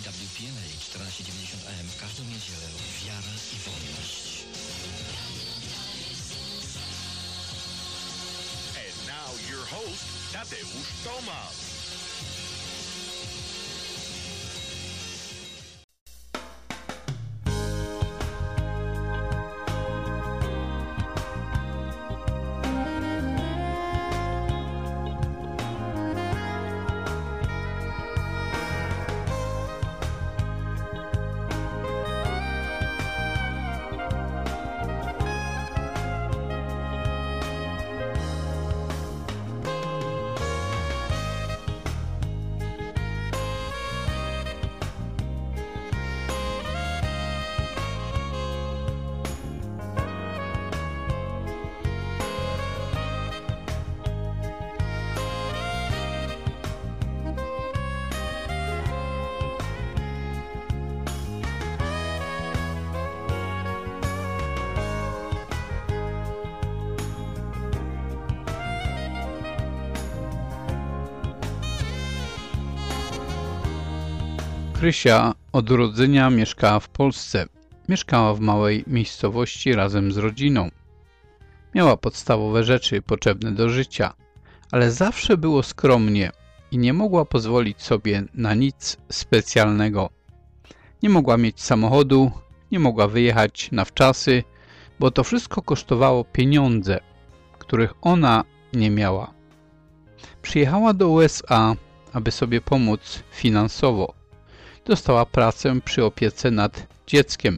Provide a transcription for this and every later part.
EWPNA 1490 AM w każdą niedzielę. Wiara i wolność. And now your host, Tadeusz Tomasz. Krysia od urodzenia mieszkała w Polsce. Mieszkała w małej miejscowości razem z rodziną. Miała podstawowe rzeczy potrzebne do życia, ale zawsze było skromnie i nie mogła pozwolić sobie na nic specjalnego. Nie mogła mieć samochodu, nie mogła wyjechać na wczasy, bo to wszystko kosztowało pieniądze, których ona nie miała. Przyjechała do USA, aby sobie pomóc finansowo. Dostała pracę przy opiece nad dzieckiem.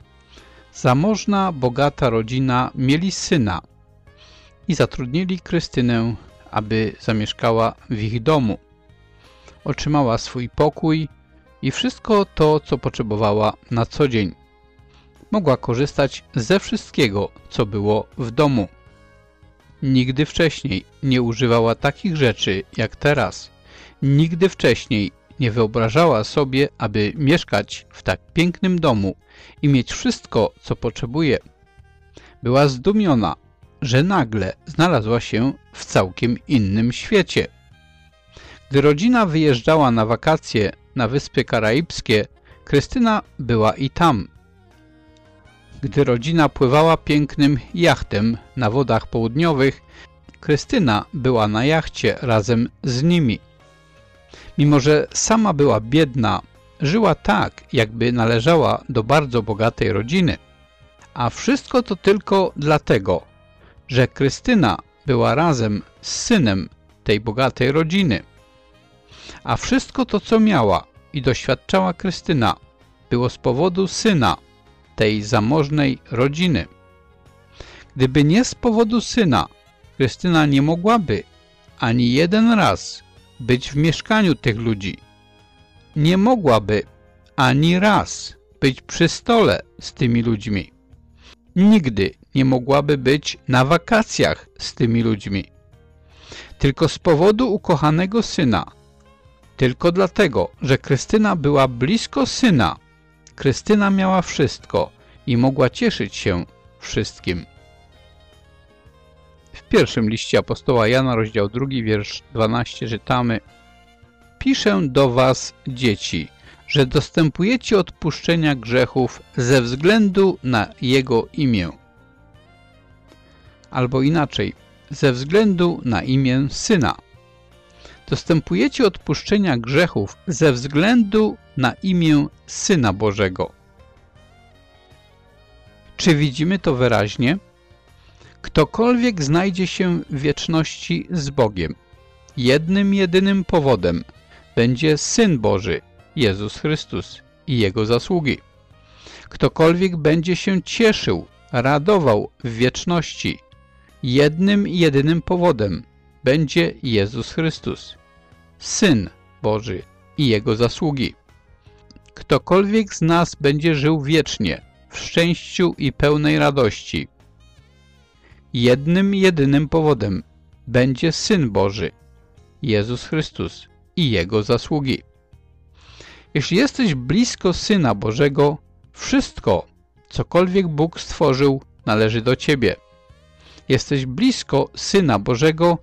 Zamożna, bogata rodzina mieli syna i zatrudnili Krystynę, aby zamieszkała w ich domu. Otrzymała swój pokój i wszystko to, co potrzebowała na co dzień. Mogła korzystać ze wszystkiego, co było w domu. Nigdy wcześniej nie używała takich rzeczy jak teraz. Nigdy wcześniej nie wyobrażała sobie, aby mieszkać w tak pięknym domu i mieć wszystko, co potrzebuje. Była zdumiona, że nagle znalazła się w całkiem innym świecie. Gdy rodzina wyjeżdżała na wakacje na Wyspy Karaibskie, Krystyna była i tam. Gdy rodzina pływała pięknym jachtem na wodach południowych, Krystyna była na jachcie razem z nimi. Mimo że sama była biedna, żyła tak, jakby należała do bardzo bogatej rodziny. A wszystko to tylko dlatego, że Krystyna była razem z synem tej bogatej rodziny. A wszystko to, co miała i doświadczała Krystyna, było z powodu syna tej zamożnej rodziny. Gdyby nie z powodu syna, Krystyna nie mogłaby ani jeden raz być w mieszkaniu tych ludzi. Nie mogłaby ani raz być przy stole z tymi ludźmi. Nigdy nie mogłaby być na wakacjach z tymi ludźmi. Tylko z powodu ukochanego syna, tylko dlatego, że Krystyna była blisko syna, Krystyna miała wszystko i mogła cieszyć się wszystkim. W pierwszym liście apostoła Jana, rozdział 2, wiersz 12 czytamy: Piszę do was, dzieci, że dostępujecie odpuszczenia grzechów ze względu na Jego imię. Albo inaczej, ze względu na imię Syna. Dostępujecie odpuszczenia grzechów ze względu na imię Syna Bożego. Czy widzimy to wyraźnie? Ktokolwiek znajdzie się w wieczności z Bogiem, jednym jedynym powodem będzie Syn Boży, Jezus Chrystus i Jego zasługi. Ktokolwiek będzie się cieszył, radował w wieczności, jednym jedynym powodem będzie Jezus Chrystus, Syn Boży i Jego zasługi. Ktokolwiek z nas będzie żył wiecznie, w szczęściu i pełnej radości, jednym jedynym powodem będzie Syn Boży, Jezus Chrystus i Jego zasługi. Jeśli jesteś blisko Syna Bożego, wszystko, cokolwiek Bóg stworzył, należy do Ciebie. Jesteś blisko Syna Bożego,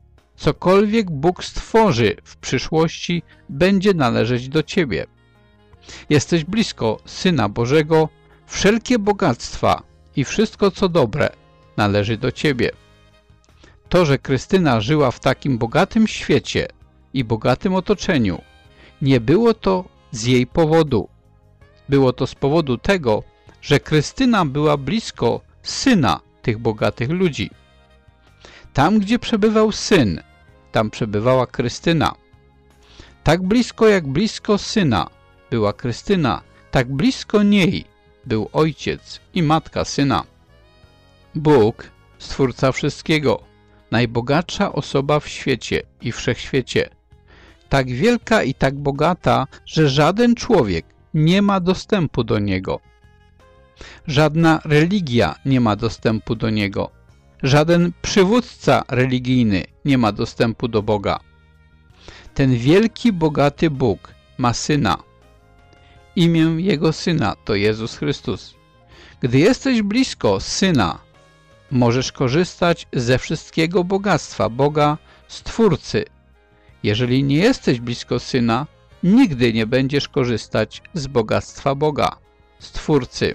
cokolwiek Bóg stworzy w przyszłości, będzie należeć do Ciebie. Jesteś blisko Syna Bożego, wszelkie bogactwa i wszystko co dobre należy do Ciebie. To, że Krystyna żyła w takim bogatym świecie i bogatym otoczeniu, nie było to z jej powodu. Było to z powodu tego, że Krystyna była blisko Syna tych bogatych ludzi. Tam, gdzie przebywał Syn, tam przebywała Krystyna. Tak blisko jak blisko Syna była Krystyna, tak blisko niej był Ojciec i Matka Syna. Bóg, Stwórca wszystkiego, najbogatsza osoba w świecie i wszechświecie, tak wielka i tak bogata, że żaden człowiek nie ma dostępu do Niego. Żadna religia nie ma dostępu do Niego. Żaden przywódca religijny nie ma dostępu do Boga. Ten wielki, bogaty Bóg ma Syna. Imię Jego Syna to Jezus Chrystus. Gdy jesteś blisko Syna, możesz korzystać ze wszystkiego bogactwa Boga, Stwórcy. Jeżeli nie jesteś blisko Syna, nigdy nie będziesz korzystać z bogactwa Boga, Stwórcy.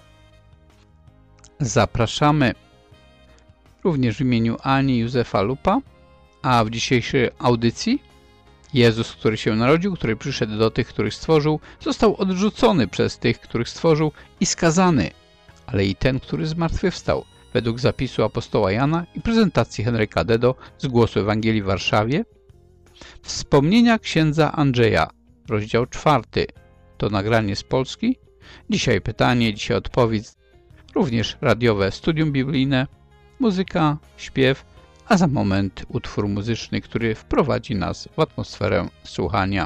Zapraszamy również w imieniu Ani Józefa Lupa, a w dzisiejszej audycji Jezus, który się narodził, który przyszedł do tych, których stworzył, został odrzucony przez tych, których stworzył i skazany, ale i ten, który zmartwychwstał, według zapisu apostoła Jana i prezentacji Henryka Dedo z Głosu Ewangelii w Warszawie. Wspomnienia księdza Andrzeja, rozdział 4, to nagranie z Polski. Dzisiaj pytanie, dzisiaj odpowiedź, również radiowe studium biblijne, muzyka, śpiew, a za moment utwór muzyczny, który wprowadzi nas w atmosferę słuchania.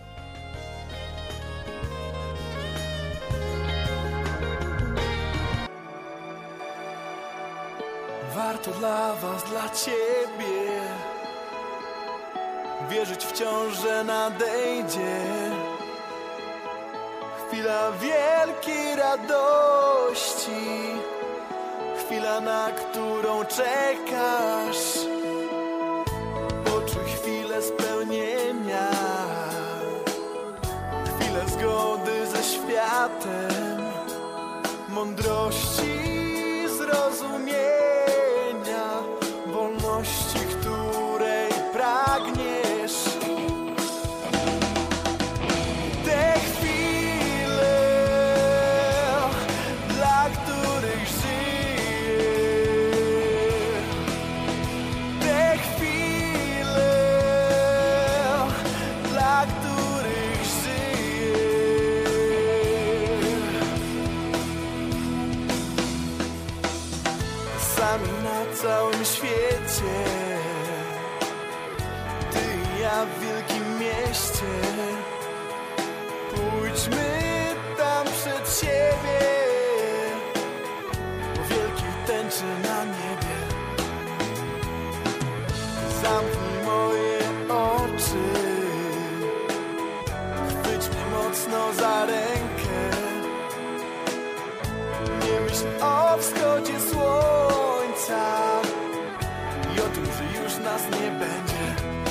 Warto dla was, dla ciebie wierzyć wciąż, że nadejdzie chwila wielkiej radości, chwila, na którą czekasz. Poczuj chwilę spełnienia, chwilę zgody ze światem, mądrości, zrozumienia, wolności, której pragniesz. Te chwile, dla których żyję, te chwile, dla których żyję. Sami na całym świecie, ty i ja w wielkim mieście. Pójdźmy tam przed siebie, po wielkiej tęczy na niebie. Zamknij moje oczy, chwyć mnie mocno za rękę. Nie myśl o wschodzie słońca i o tym, że już nas nie będzie.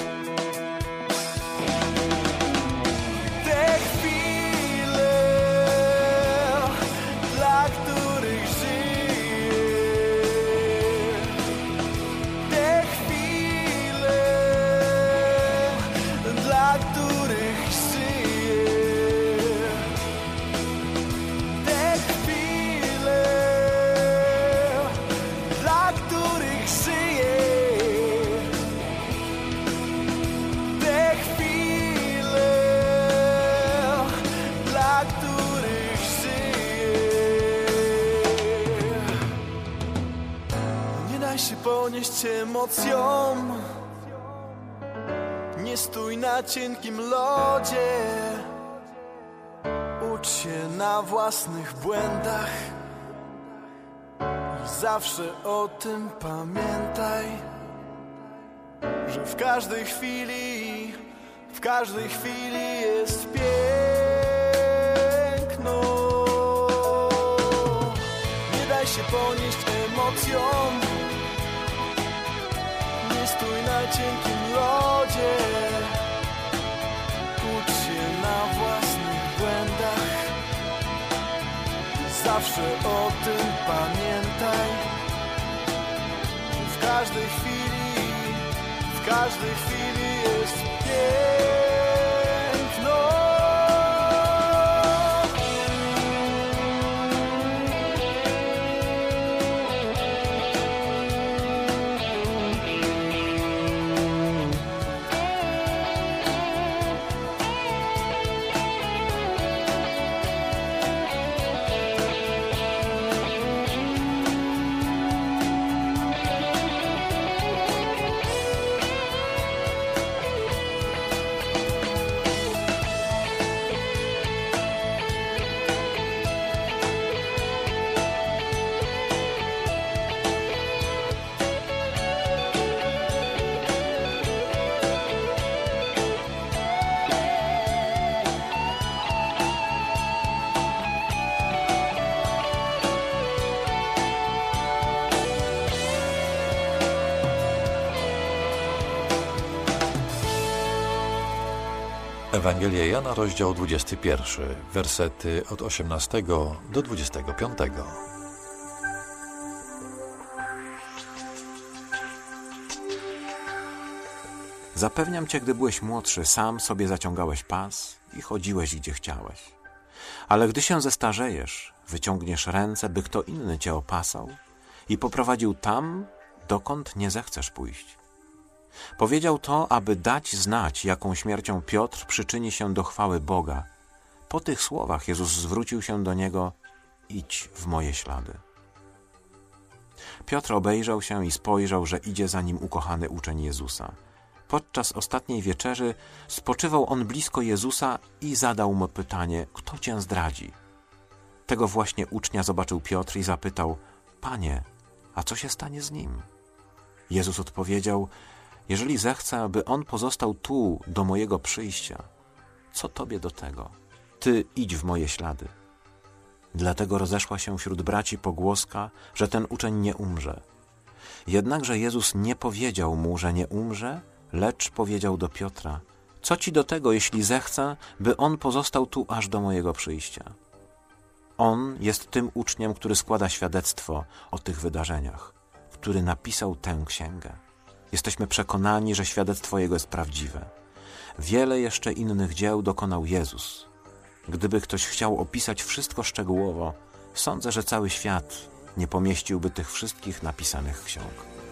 Te chwile, dla których żyję, te chwile, dla których żyję, te chwile, dla których żyję, te chwile, dla których żyję. Nie daj się ponieść emocjom, nie stój na cienkim lodzie. Ucz się na własnych błędach i zawsze o tym pamiętaj, że w każdej chwili jest piękno. Nie daj się ponieść emocjom, nie stój na cienkim lodzie. Ucz się na własnych błędach zawsze o tym pamiętaj. W każdej chwili jest piękno. Ewangelia Jana, rozdział 21, wersety od 18 do 25. Zapewniam cię, gdy byłeś młodszy, sam sobie zaciągałeś pas i chodziłeś, gdzie chciałeś. Ale gdy się zestarzejesz, wyciągniesz ręce, by kto inny cię opasał i poprowadził tam, dokąd nie zechcesz pójść. Powiedział to, aby dać znać, jaką śmiercią Piotr przyczyni się do chwały Boga. Po tych słowach Jezus zwrócił się do niego: idź w moje ślady. Piotr obejrzał się i spojrzał, że idzie za nim ukochany uczeń Jezusa. Podczas ostatniej wieczerzy spoczywał on blisko Jezusa i zadał mu pytanie: kto cię zdradzi? Tego właśnie ucznia zobaczył Piotr i zapytał: Panie, a co się stanie z nim? Jezus odpowiedział: jeżeli zechcę, aby on pozostał tu do mojego przyjścia, co tobie do tego? Ty idź w moje ślady. Dlatego rozeszła się wśród braci pogłoska, że ten uczeń nie umrze. Jednakże Jezus nie powiedział mu, że nie umrze, lecz powiedział do Piotra: co ci do tego, jeśli zechcę, by on pozostał tu aż do mojego przyjścia? On jest tym uczniem, który składa świadectwo o tych wydarzeniach, który napisał tę księgę. Jesteśmy przekonani, że świadectwo Jego jest prawdziwe. Wiele jeszcze innych dzieł dokonał Jezus. Gdyby ktoś chciał opisać wszystko szczegółowo, sądzę, że cały świat nie pomieściłby tych wszystkich napisanych ksiąg.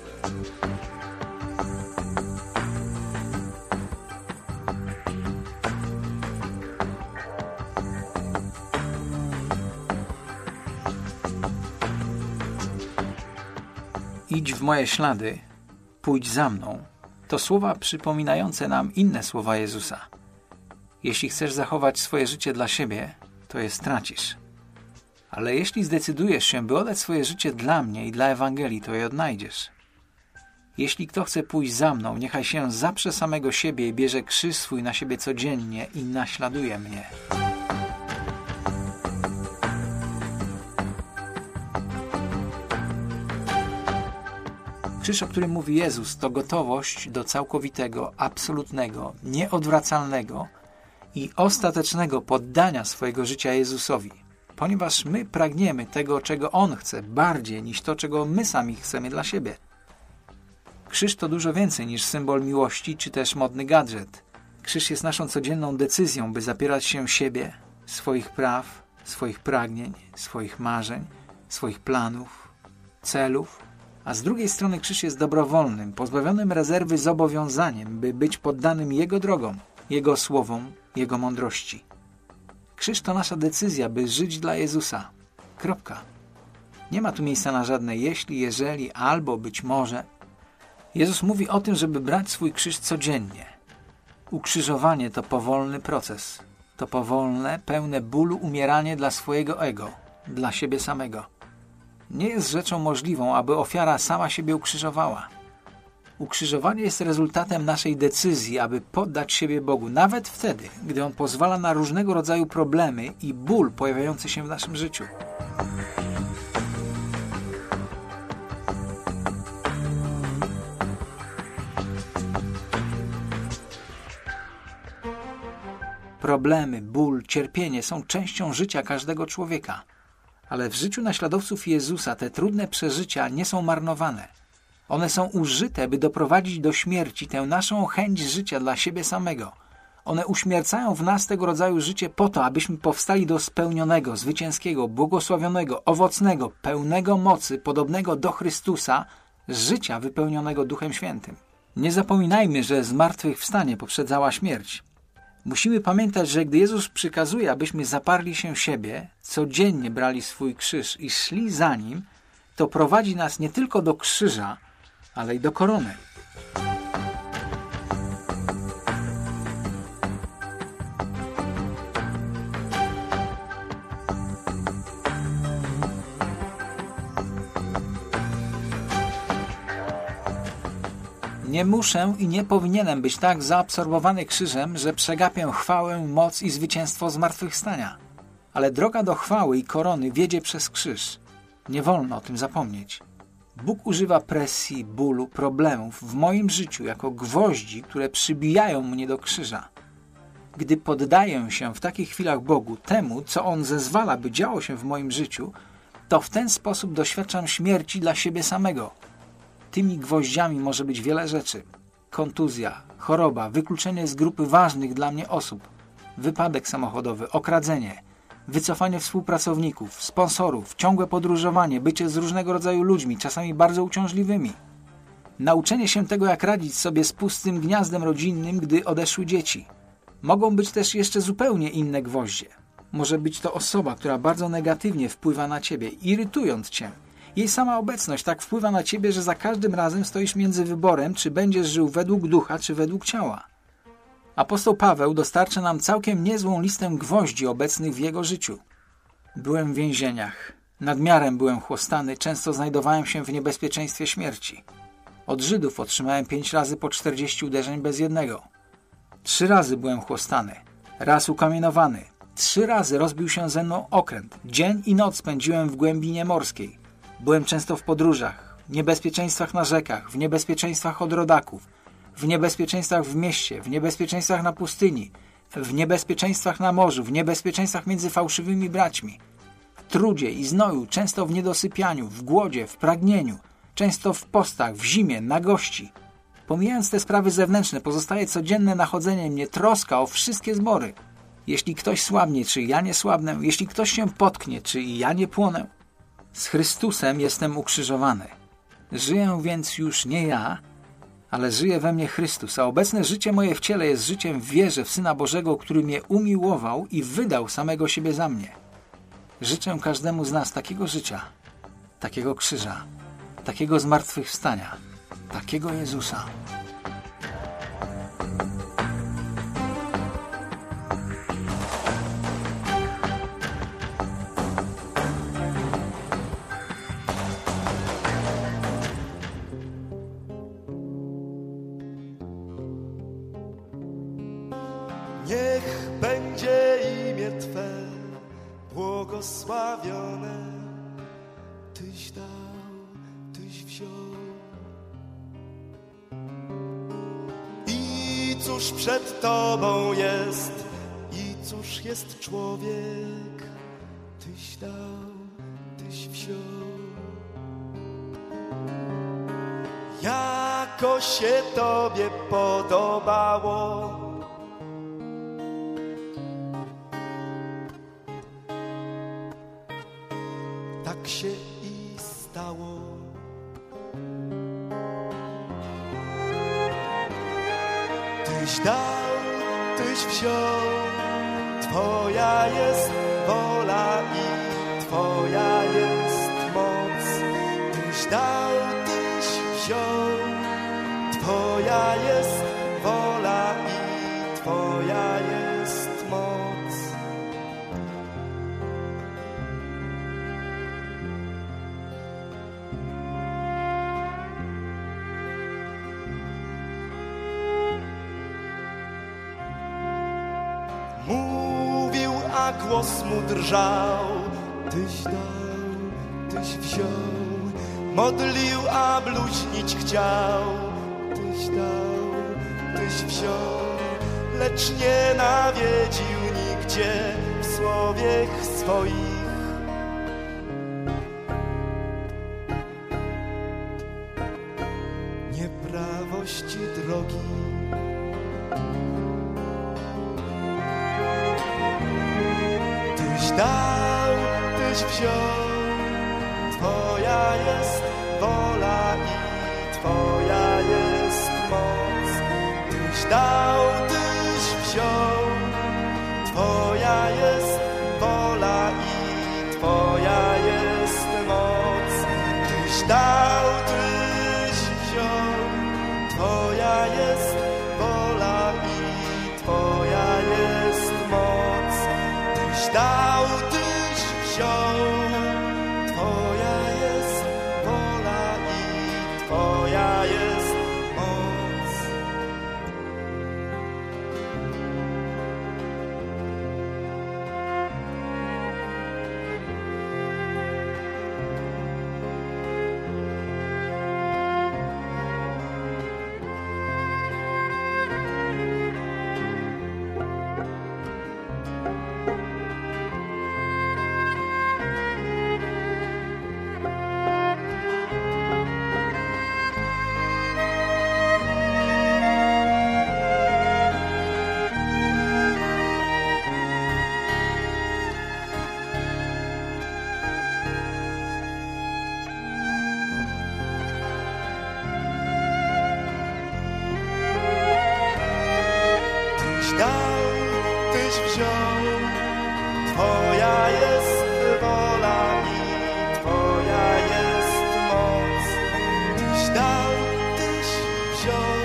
Idź w moje ślady, pójdź za mną. To słowa przypominające nam inne słowa Jezusa. Jeśli chcesz zachować swoje życie dla siebie, to je stracisz. Ale jeśli zdecydujesz się, by oddać swoje życie dla mnie i dla Ewangelii, to je odnajdziesz. Jeśli kto chce pójść za mną, niechaj się zaprze samego siebie i bierze krzyż swój na siebie codziennie i naśladuje mnie. Krzyż, o którym mówi Jezus, to gotowość do całkowitego, absolutnego, nieodwracalnego i ostatecznego poddania swojego życia Jezusowi, ponieważ my pragniemy tego, czego On chce, bardziej niż to, czego my sami chcemy dla siebie. Krzyż to dużo więcej niż symbol miłości czy też modny gadżet. Krzyż jest naszą codzienną decyzją, by zapierać się siebie, swoich praw, swoich pragnień, swoich marzeń, swoich planów, celów. A z drugiej strony krzyż jest dobrowolnym, pozbawionym rezerwy zobowiązaniem, by być poddanym Jego drogom, Jego słowom, Jego mądrości. Krzyż to nasza decyzja, by żyć dla Jezusa. Kropka. Nie ma tu miejsca na żadne jeśli, jeżeli, albo być może. Jezus mówi o tym, żeby brać swój krzyż codziennie. Ukrzyżowanie to powolny proces. To powolne, pełne bólu umieranie dla swojego ego, dla siebie samego. Nie jest rzeczą możliwą, aby ofiara sama siebie ukrzyżowała. Ukrzyżowanie jest rezultatem naszej decyzji, aby poddać siebie Bogu, nawet wtedy, gdy On pozwala na różnego rodzaju problemy i ból pojawiający się w naszym życiu. Problemy, ból, cierpienie są częścią życia każdego człowieka. Ale w życiu naśladowców Jezusa te trudne przeżycia nie są marnowane. One są użyte, by doprowadzić do śmierci tę naszą chęć życia dla siebie samego. One uśmiercają w nas tego rodzaju życie po to, abyśmy powstali do spełnionego, zwycięskiego, błogosławionego, owocnego, pełnego mocy, podobnego do Chrystusa, życia wypełnionego Duchem Świętym. Nie zapominajmy, że zmartwychwstanie poprzedzała śmierć. Musimy pamiętać, że gdy Jezus przykazuje, abyśmy zaparli się siebie, codziennie brali swój krzyż i szli za Nim, to prowadzi nas nie tylko do krzyża, ale i do korony. Nie muszę i nie powinienem być tak zaabsorbowany krzyżem, że przegapię chwałę, moc i zwycięstwo zmartwychwstania. Ale droga do chwały i korony wiedzie przez krzyż. Nie wolno o tym zapomnieć. Bóg używa presji, bólu, problemów w moim życiu jako gwoździ, które przybijają mnie do krzyża. Gdy poddaję się w takich chwilach Bogu, temu, co On zezwala, by działo się w moim życiu, to w ten sposób doświadczam śmierci dla siebie samego. Tymi gwoździami może być wiele rzeczy. Kontuzja, choroba, wykluczenie z grupy ważnych dla mnie osób, wypadek samochodowy, okradzenie, wycofanie współpracowników, sponsorów, ciągłe podróżowanie, bycie z różnego rodzaju ludźmi, czasami bardzo uciążliwymi. Nauczenie się tego, jak radzić sobie z pustym gniazdem rodzinnym, gdy odeszły dzieci. Mogą być też jeszcze zupełnie inne gwoździe. Może być to osoba, która bardzo negatywnie wpływa na ciebie, irytując cię. Jej sama obecność tak wpływa na ciebie, że za każdym razem stoisz między wyborem, czy będziesz żył według ducha, czy według ciała. Apostoł Paweł dostarcza nam całkiem niezłą listę gwoździ obecnych w jego życiu. Byłem w więzieniach. Nadmiarem byłem chłostany, często znajdowałem się w niebezpieczeństwie śmierci. Od Żydów otrzymałem 5 razy po 40 uderzeń bez jednego. 3 razy byłem chłostany. Raz ukamienowany. 3 razy rozbił się ze mną okręt. Dzień i noc spędziłem w głębinie morskiej. Byłem często w podróżach, w niebezpieczeństwach na rzekach, w niebezpieczeństwach od rodaków, w niebezpieczeństwach w mieście, w niebezpieczeństwach na pustyni, w niebezpieczeństwach na morzu, w niebezpieczeństwach między fałszywymi braćmi, w trudzie i znoju, często w niedosypianiu, w głodzie, w pragnieniu, często w postach, w zimie, nagości. Pomijając te sprawy zewnętrzne, pozostaje codzienne nachodzenie mnie troska o wszystkie zbory. Jeśli ktoś słabnie, czy ja nie słabnę, jeśli ktoś się potknie, czy i ja nie płonę. Z Chrystusem jestem ukrzyżowany. Żyję więc już nie ja, ale żyje we mnie Chrystus, a obecne życie moje w ciele jest życiem w wierze w Syna Bożego, który mnie umiłował i wydał samego siebie za mnie. Życzę każdemu z nas takiego życia, takiego krzyża, takiego zmartwychwstania, takiego Jezusa. Niech będzie imię Twe błogosławione. Tyś dał, Tyś wziął. I cóż przed Tobą jest, i cóż jest człowiek. Tyś dał, Tyś wziął. Jako się Tobie podobało, tak się i stało. Tyś dał, Tyś wziął, Twoja jest wola i Twoja jest moc. Tyś dał, Tyś wziął, Twoja jest wola i Twoja jest moc. Mówił, a głos mu drżał. Tyś dał, Tyś wziął. Modlił, a bluźnić chciał. Tyś dał, Tyś wziął. Lecz nie nawiedził nigdzie w słowie swoich. Tyś wziął, Twoja jest wola i Twoja jest moc. Tyś dał, Tyś wziął, Twoja jest wola i Twoja jest moc. Tyś dał, Tyś wziął, Twoja jest wola i Twoja jest moc. Tyś dał, Tyś wziął, Twoja jest wola i Twoja jest moc. Tyś dał, Tyś wziął, Twoja jest wola i Twoja jest moc. Tyś dał, Tyś wziął,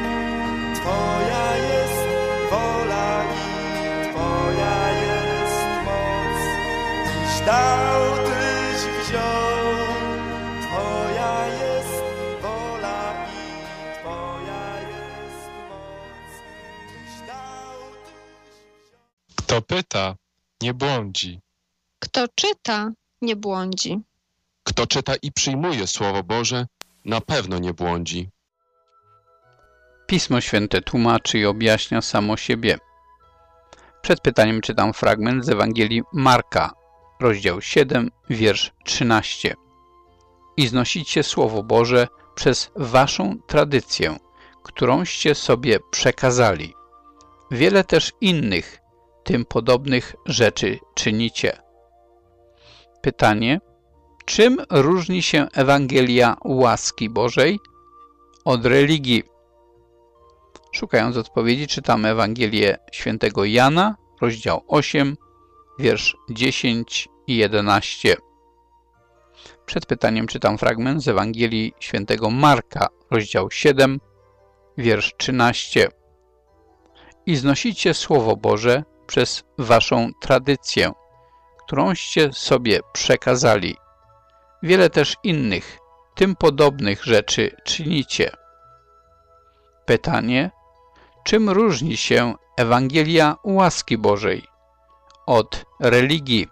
Twoja jest wola i Twoja jest moc. Tyś dał, Tyś wziął, Twoja jest wola i Twoja jest moc. Tyś dał, Tyś wziął. Kto pyta, nie błądzi. Kto czyta, nie błądzi. Kto czyta i przyjmuje Słowo Boże, na pewno nie błądzi. Pismo Święte tłumaczy i objaśnia samo siebie. Przed pytaniem czytam fragment z Ewangelii Marka, rozdział 7, wiersz 13. I znosicie Słowo Boże przez waszą tradycję, którąście sobie przekazali. Wiele też innych, tym podobnych rzeczy czynicie. Pytanie: czym różni się Ewangelia łaski Bożej od religii? Szukając odpowiedzi, czytamy Ewangelię świętego Jana, rozdział 8, wiersz 10 i 11. Przed pytaniem czytam fragment z Ewangelii świętego Marka, rozdział 7, wiersz 13. I znosicie Słowo Boże przez waszą tradycję, którąście sobie przekazali. Wiele też innych, tym podobnych rzeczy czynicie. Pytanie: czym różni się Ewangelia łaski Bożej od religii?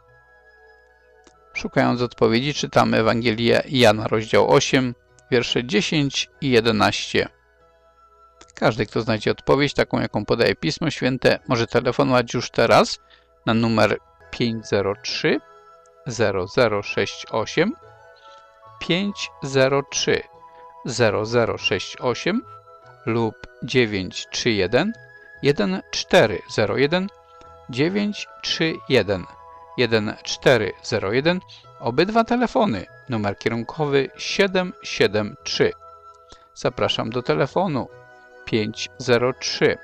Szukając odpowiedzi, czytamy Ewangelię Jana, rozdział 8, wiersze 10 i 11. Każdy, kto znajdzie odpowiedź, taką jaką podaje Pismo Święte, może telefonować już teraz na numer 503 0068 503 0068 lub 931 1401 931 1401. Obydwa telefony, numer kierunkowy 773. Zapraszam do telefonu 503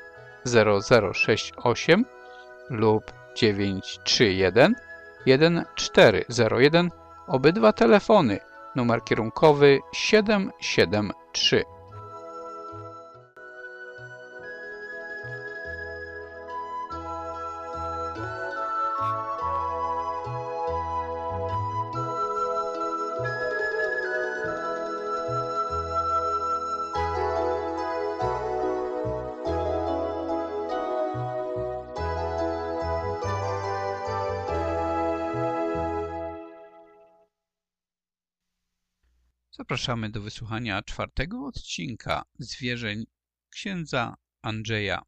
0068 lub 931 1401. Obydwa telefony, numer kierunkowy 773. Zapraszamy do wysłuchania 4. odcinka Zwierzeń księdza Andrzeja.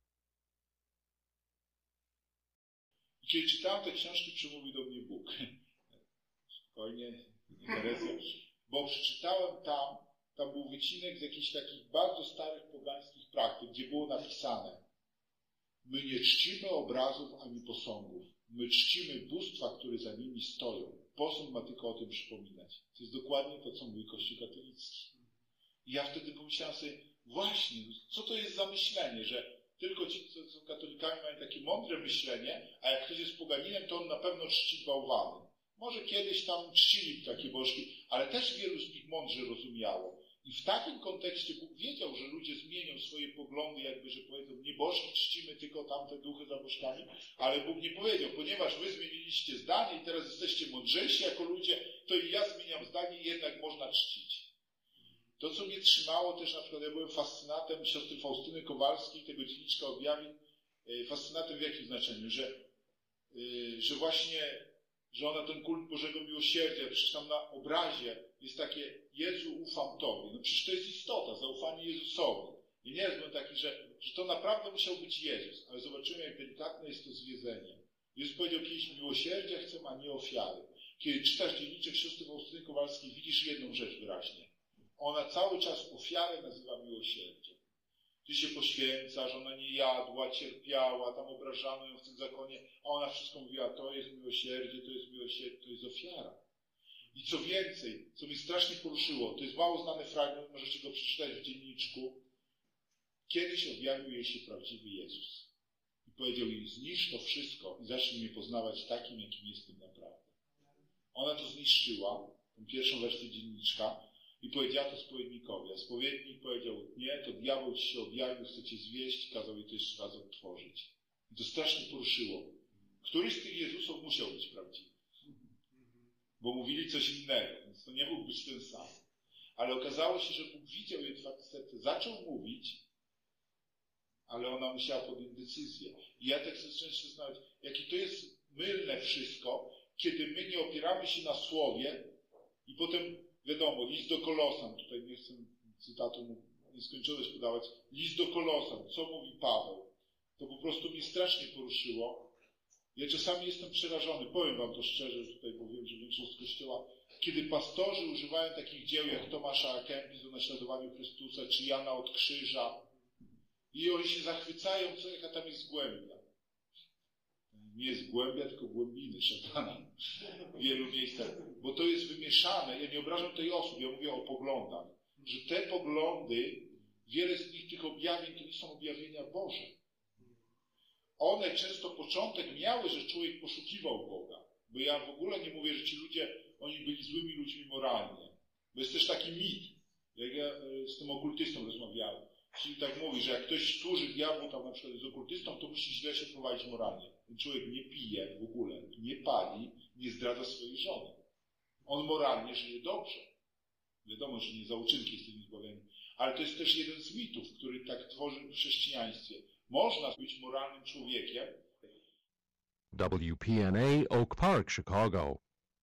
Kiedy czytałem te książki, przemówił do mnie Bóg. Spokojnie, nie herezja. Bo przeczytałem tam był wycinek z jakichś takich bardzo starych pogańskich praktyk, gdzie było napisane: my nie czcimy obrazów ani posągów. My czcimy bóstwa, które za nimi stoją. posąg ma tylko o tym przypominać. To jest dokładnie to, co mówi Kościół katolicki. I ja wtedy pomyślałem sobie, właśnie, co to jest za myślenie, że tylko ci, co są katolikami, mają takie mądre myślenie, a jak ktoś jest poganinem, to on na pewno czci bałwany. Może kiedyś tam czcili takie bożki, ale też wielu z nich mądrze rozumiało. I w takim kontekście Bóg wiedział, że ludzie zmienią swoje poglądy, jakby, że powiedzą, nie bożki czcimy, tylko tamte duchy za bożkami, ale Bóg nie powiedział, ponieważ wy zmieniliście zdanie i teraz jesteście mądrzejsi jako ludzie, to i ja zmieniam zdanie i jednak można czcić. To, co mnie trzymało też, na przykład ja byłem fascynatem siostry Faustyny Kowalskiej, tego dzienniczka objawień, fascynatem w jakim znaczeniu, że właśnie, że ona ten kult Bożego Miłosierdzia, przecież tam na obrazie jest takie Jezu, ufam Tobie. No przecież to jest istota, zaufanie Jezusowi. I nie jest taki, że to naprawdę musiał być Jezus, ale zobaczymy, jak delikatne jest to zwiedzenie. Jezus powiedział kiedyś, miłosierdzia chcę, a nie ofiary. Kiedy czytasz dzienniczek siostry Faustyny Kowalskiej, widzisz jedną rzecz wyraźnie. Ona cały czas ofiarę nazywa miłosierdziem. Ty się poświęca, że ona nie jadła, cierpiała, tam obrażano ją w tym zakonie, a ona wszystko mówiła, to jest miłosierdzie, to jest ofiara. I co więcej, co mnie strasznie poruszyło, to jest mało znany fragment, możecie go przeczytać w dzienniczku. Kiedyś objawił jej się prawdziwy Jezus. I powiedział jej, zniszcz to wszystko i zacznij mnie poznawać takim, jakim jestem naprawdę. Ona to zniszczyła, tą pierwszą wersję dzienniczka, i powiedziała to spowiednikowi. A spowiednik powiedział, nie, to diabeł ci się objawił, chce cię zwieść, kazał jej to jeszcze raz odtworzyć. I to strasznie poruszyło. Któryś z tych Jezusów musiał być prawdziwy. Bo mówili coś innego, więc to nie mógł być ten sam. Ale okazało się, że Bóg widział jej otwarte serce, zaczął mówić, ale ona musiała podjąć decyzję. I ja tak sobie zacząłem się zastanawiać, jakie to jest mylne wszystko, kiedy my nie opieramy się na słowie i potem wiadomo, list do Kolosan, tutaj nie chcę cytatu nieskończoność podawać, list do Kolosan, co mówi Paweł, to po prostu mnie strasznie poruszyło. Ja czasami jestem przerażony, powiem wam to szczerze, tutaj powiem, że większość z Kościoła, kiedy pastorzy używają takich dzieł jak Tomasza A. Kempis o naśladowaniu Chrystusa, czy Jana od Krzyża i oni się zachwycają, co jaka tam jest głębia. Nie jest głębia, tylko głębiny szatana w wielu miejscach. Bo to jest wymieszane. Ja nie obrażam tej osoby, ja mówię o poglądach. Że te poglądy, wiele z nich tych objawień, to nie są objawienia Boże. One często początek miały, że człowiek poszukiwał Boga. Bo ja w ogóle nie mówię, że ci ludzie, oni byli złymi ludźmi moralnie. Bo jest też taki mit. Jak ja z tym okultystą rozmawiałem. Czyli tak mówi, że jak ktoś służy diabłu, tam na przykład z okultystą, to musi źle się prowadzić moralnie. Ten człowiek nie pije w ogóle, nie pali, nie zdradza swojej żony. On moralnie żyje dobrze. Wiadomo, że nie za uczynki jesteśmy zbawieni. Ale to jest też jeden z mitów, który tak tworzy w chrześcijaństwie. Można być moralnym człowiekiem. WPNA Oak Park, Chicago.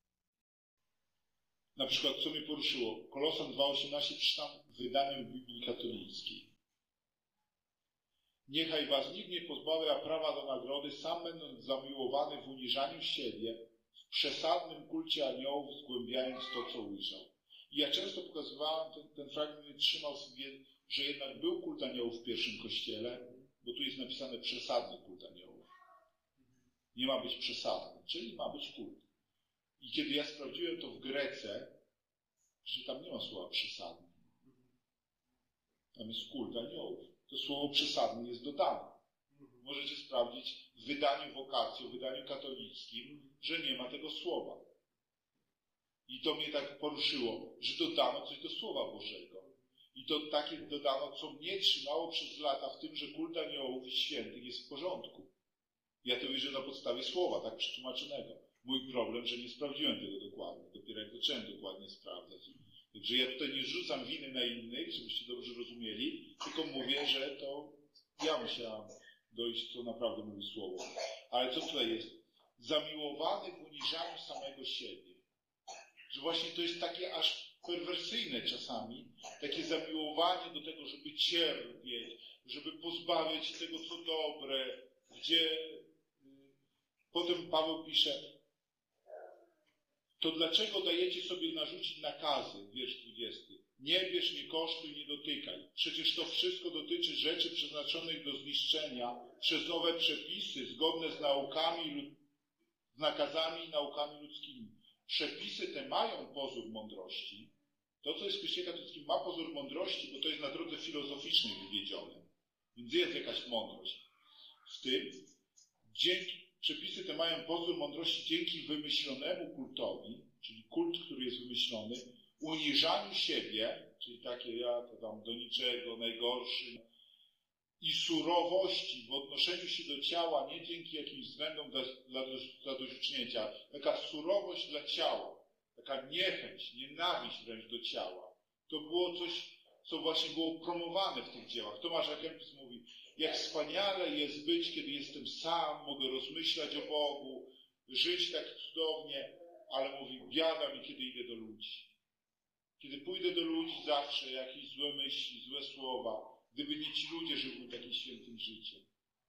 Na przykład, co mnie poruszyło? Kolosan 2,18 przeczytam w wydaniu Biblii katolickiej. Niechaj was nikt nie pozbawia prawa do nagrody, sam będąc zamiłowany w uniżaniu siebie, w przesadnym kulcie aniołów, zgłębiając to, co ujrzał. I ja często pokazywałem, ten fragment trzymał sobie, że jednak był kult aniołów w pierwszym kościele, bo tu jest napisane przesadny kult aniołów. Nie ma być przesadny, czyli ma być kult. I kiedy ja sprawdziłem to w Grece, że tam nie ma słowa przesadny. Tam jest kult aniołów. To słowo przesadny jest dodane. Możecie sprawdzić w wydaniu Vocatio, w wydaniu katolickim, że nie ma tego słowa. I to mnie tak poruszyło, że dodano coś do Słowa Bożego. I to takie dodano, co mnie trzymało przez lata w tym, że kult aniołów i świętych jest w porządku. Ja to wierzę na podstawie słowa, tak przetłumaczonego. Mój problem, że nie sprawdziłem tego dokładnie. Dopiero jak zacząłem dokładnie sprawdzać. Także ja tutaj nie zrzucam winy na innych, żebyście dobrze rozumieli, tylko mówię, że to ja musiałam dojść, co naprawdę mówi Słowo. Ale co tutaj jest? Zamiłowany w uniżaniu samego siebie. Że właśnie to jest takie aż perwersyjne czasami, takie zamiłowanie do tego, żeby cierpieć, żeby pozbawiać tego, co dobre, gdzie potem Paweł pisze, to dlaczego dajecie sobie narzucić nakazy, wiersz 20. Nie bierz, nie kosztuj, nie dotykaj. Przecież to wszystko dotyczy rzeczy przeznaczonych do zniszczenia przez nowe przepisy, zgodne z naukami, z nakazami i naukami ludzkimi. przepisy te mają pozór mądrości, to, co jest w Kościele katolickim, ma pozór mądrości, bo to jest na drodze filozoficznej wywiedzione. Więc jest jakaś mądrość w tym. Przepisy te mają pozór mądrości dzięki wymyślonemu kultowi, czyli kult, który jest wymyślony, uniżaniu siebie, czyli takie ja to tam do niczego, najgorszy, i surowości w odnoszeniu się do ciała, nie dzięki jakimś względom dla zadośćuczynienia. Taka surowość dla ciała, taka niechęć, nienawiść wręcz do ciała. To było coś, co właśnie było promowane w tych dziełach. Tomasz A. Kempis mówi, jak wspaniale jest być, kiedy jestem sam, mogę rozmyślać o Bogu, żyć tak cudownie, ale mówi, biada mi, kiedy idę do ludzi. Kiedy pójdę do ludzi, zawsze jakieś złe myśli, złe słowa, gdyby nie ci ludzie żyli takim świętym życiem.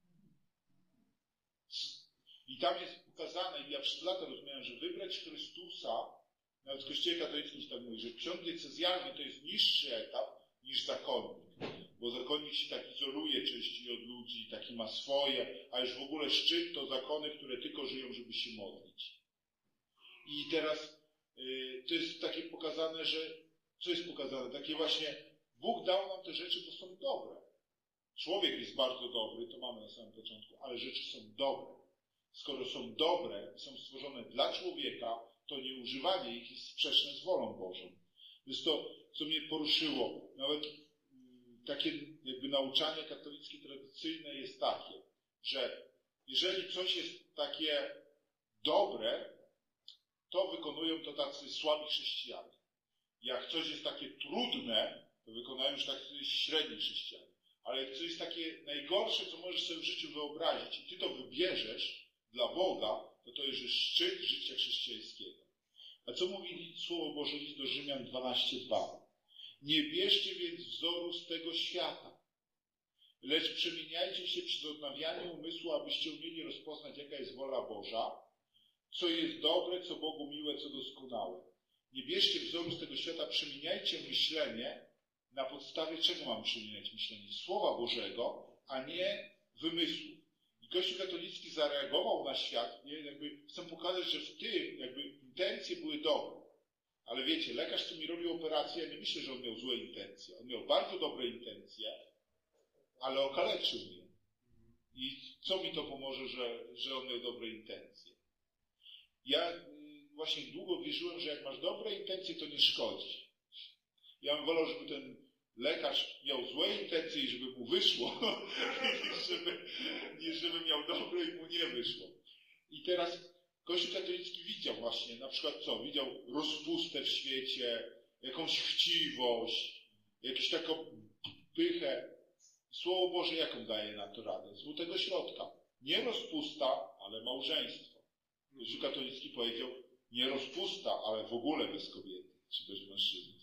I tam jest pokazane, i ja przez lata rozumiałem, że wybrać Chrystusa, nawet w Kościele katolickim się tak mówi, że ksiądz diecezjalny to jest niższy etap niż zakonnik. Bo zakonnik się tak izoluje częściej od ludzi, taki ma swoje, a już w ogóle szczyt to zakony, które tylko żyją, żeby się modlić. I teraz to jest takie pokazane, że co jest pokazane? Takie właśnie, Bóg dał nam te rzeczy, bo są dobre. Człowiek jest bardzo dobry, to mamy na samym początku, ale rzeczy są dobre. Skoro są dobre i są stworzone dla człowieka, to nieużywanie ich jest sprzeczne z wolą Bożą. Więc to, co mnie poruszyło, nawet takie jakby nauczanie katolickie tradycyjne jest takie, że jeżeli coś jest takie dobre, to wykonują to tacy słabi chrześcijanie. Jak coś jest takie trudne, to wykonają już tacy średni chrześcijanie. Ale jak coś jest takie najgorsze, co możesz sobie w życiu wyobrazić i ty to wybierzesz dla Boga, to jest szczyt życia chrześcijańskiego. A co mówi Słowo Boże, list do Rzymian 12:2? Nie bierzcie więc wzoru z tego świata, lecz przemieniajcie się przez odnawianie umysłu, abyście umieli rozpoznać, jaka jest wola Boża, co jest dobre, co Bogu miłe, co doskonałe. Nie bierzcie wzoru z tego świata, przemieniajcie myślenie. Na podstawie czego mam przemieniać myślenie? Słowa Bożego, a nie wymysłu. I Kościół katolicki zareagował na świat, nie? Jakby chcę pokazać, że w tym jakby intencje były dobre. Ale wiecie, lekarz, co mi robił operację, ja nie myślę, że on miał złe intencje. On miał bardzo dobre intencje, ale okaleczył mnie. I co mi to pomoże, że on miał dobre intencje? Ja właśnie długo wierzyłem, że jak masz dobre intencje, to nie szkodzi. Ja bym wolał, żeby ten lekarz miał złe intencje i żeby mu wyszło, niż żeby miał dobre i mu nie wyszło. I teraz Kościół katolicki widział właśnie, na przykład co? Widział rozpustę w świecie, jakąś chciwość, jakąś taką pychę. Słowo Boże jaką daje na to radę? Złotego środka. Nie rozpusta, ale małżeństwo. Kościół katolicki powiedział, nie rozpusta, ale w ogóle bez kobiety, czy bez mężczyzny.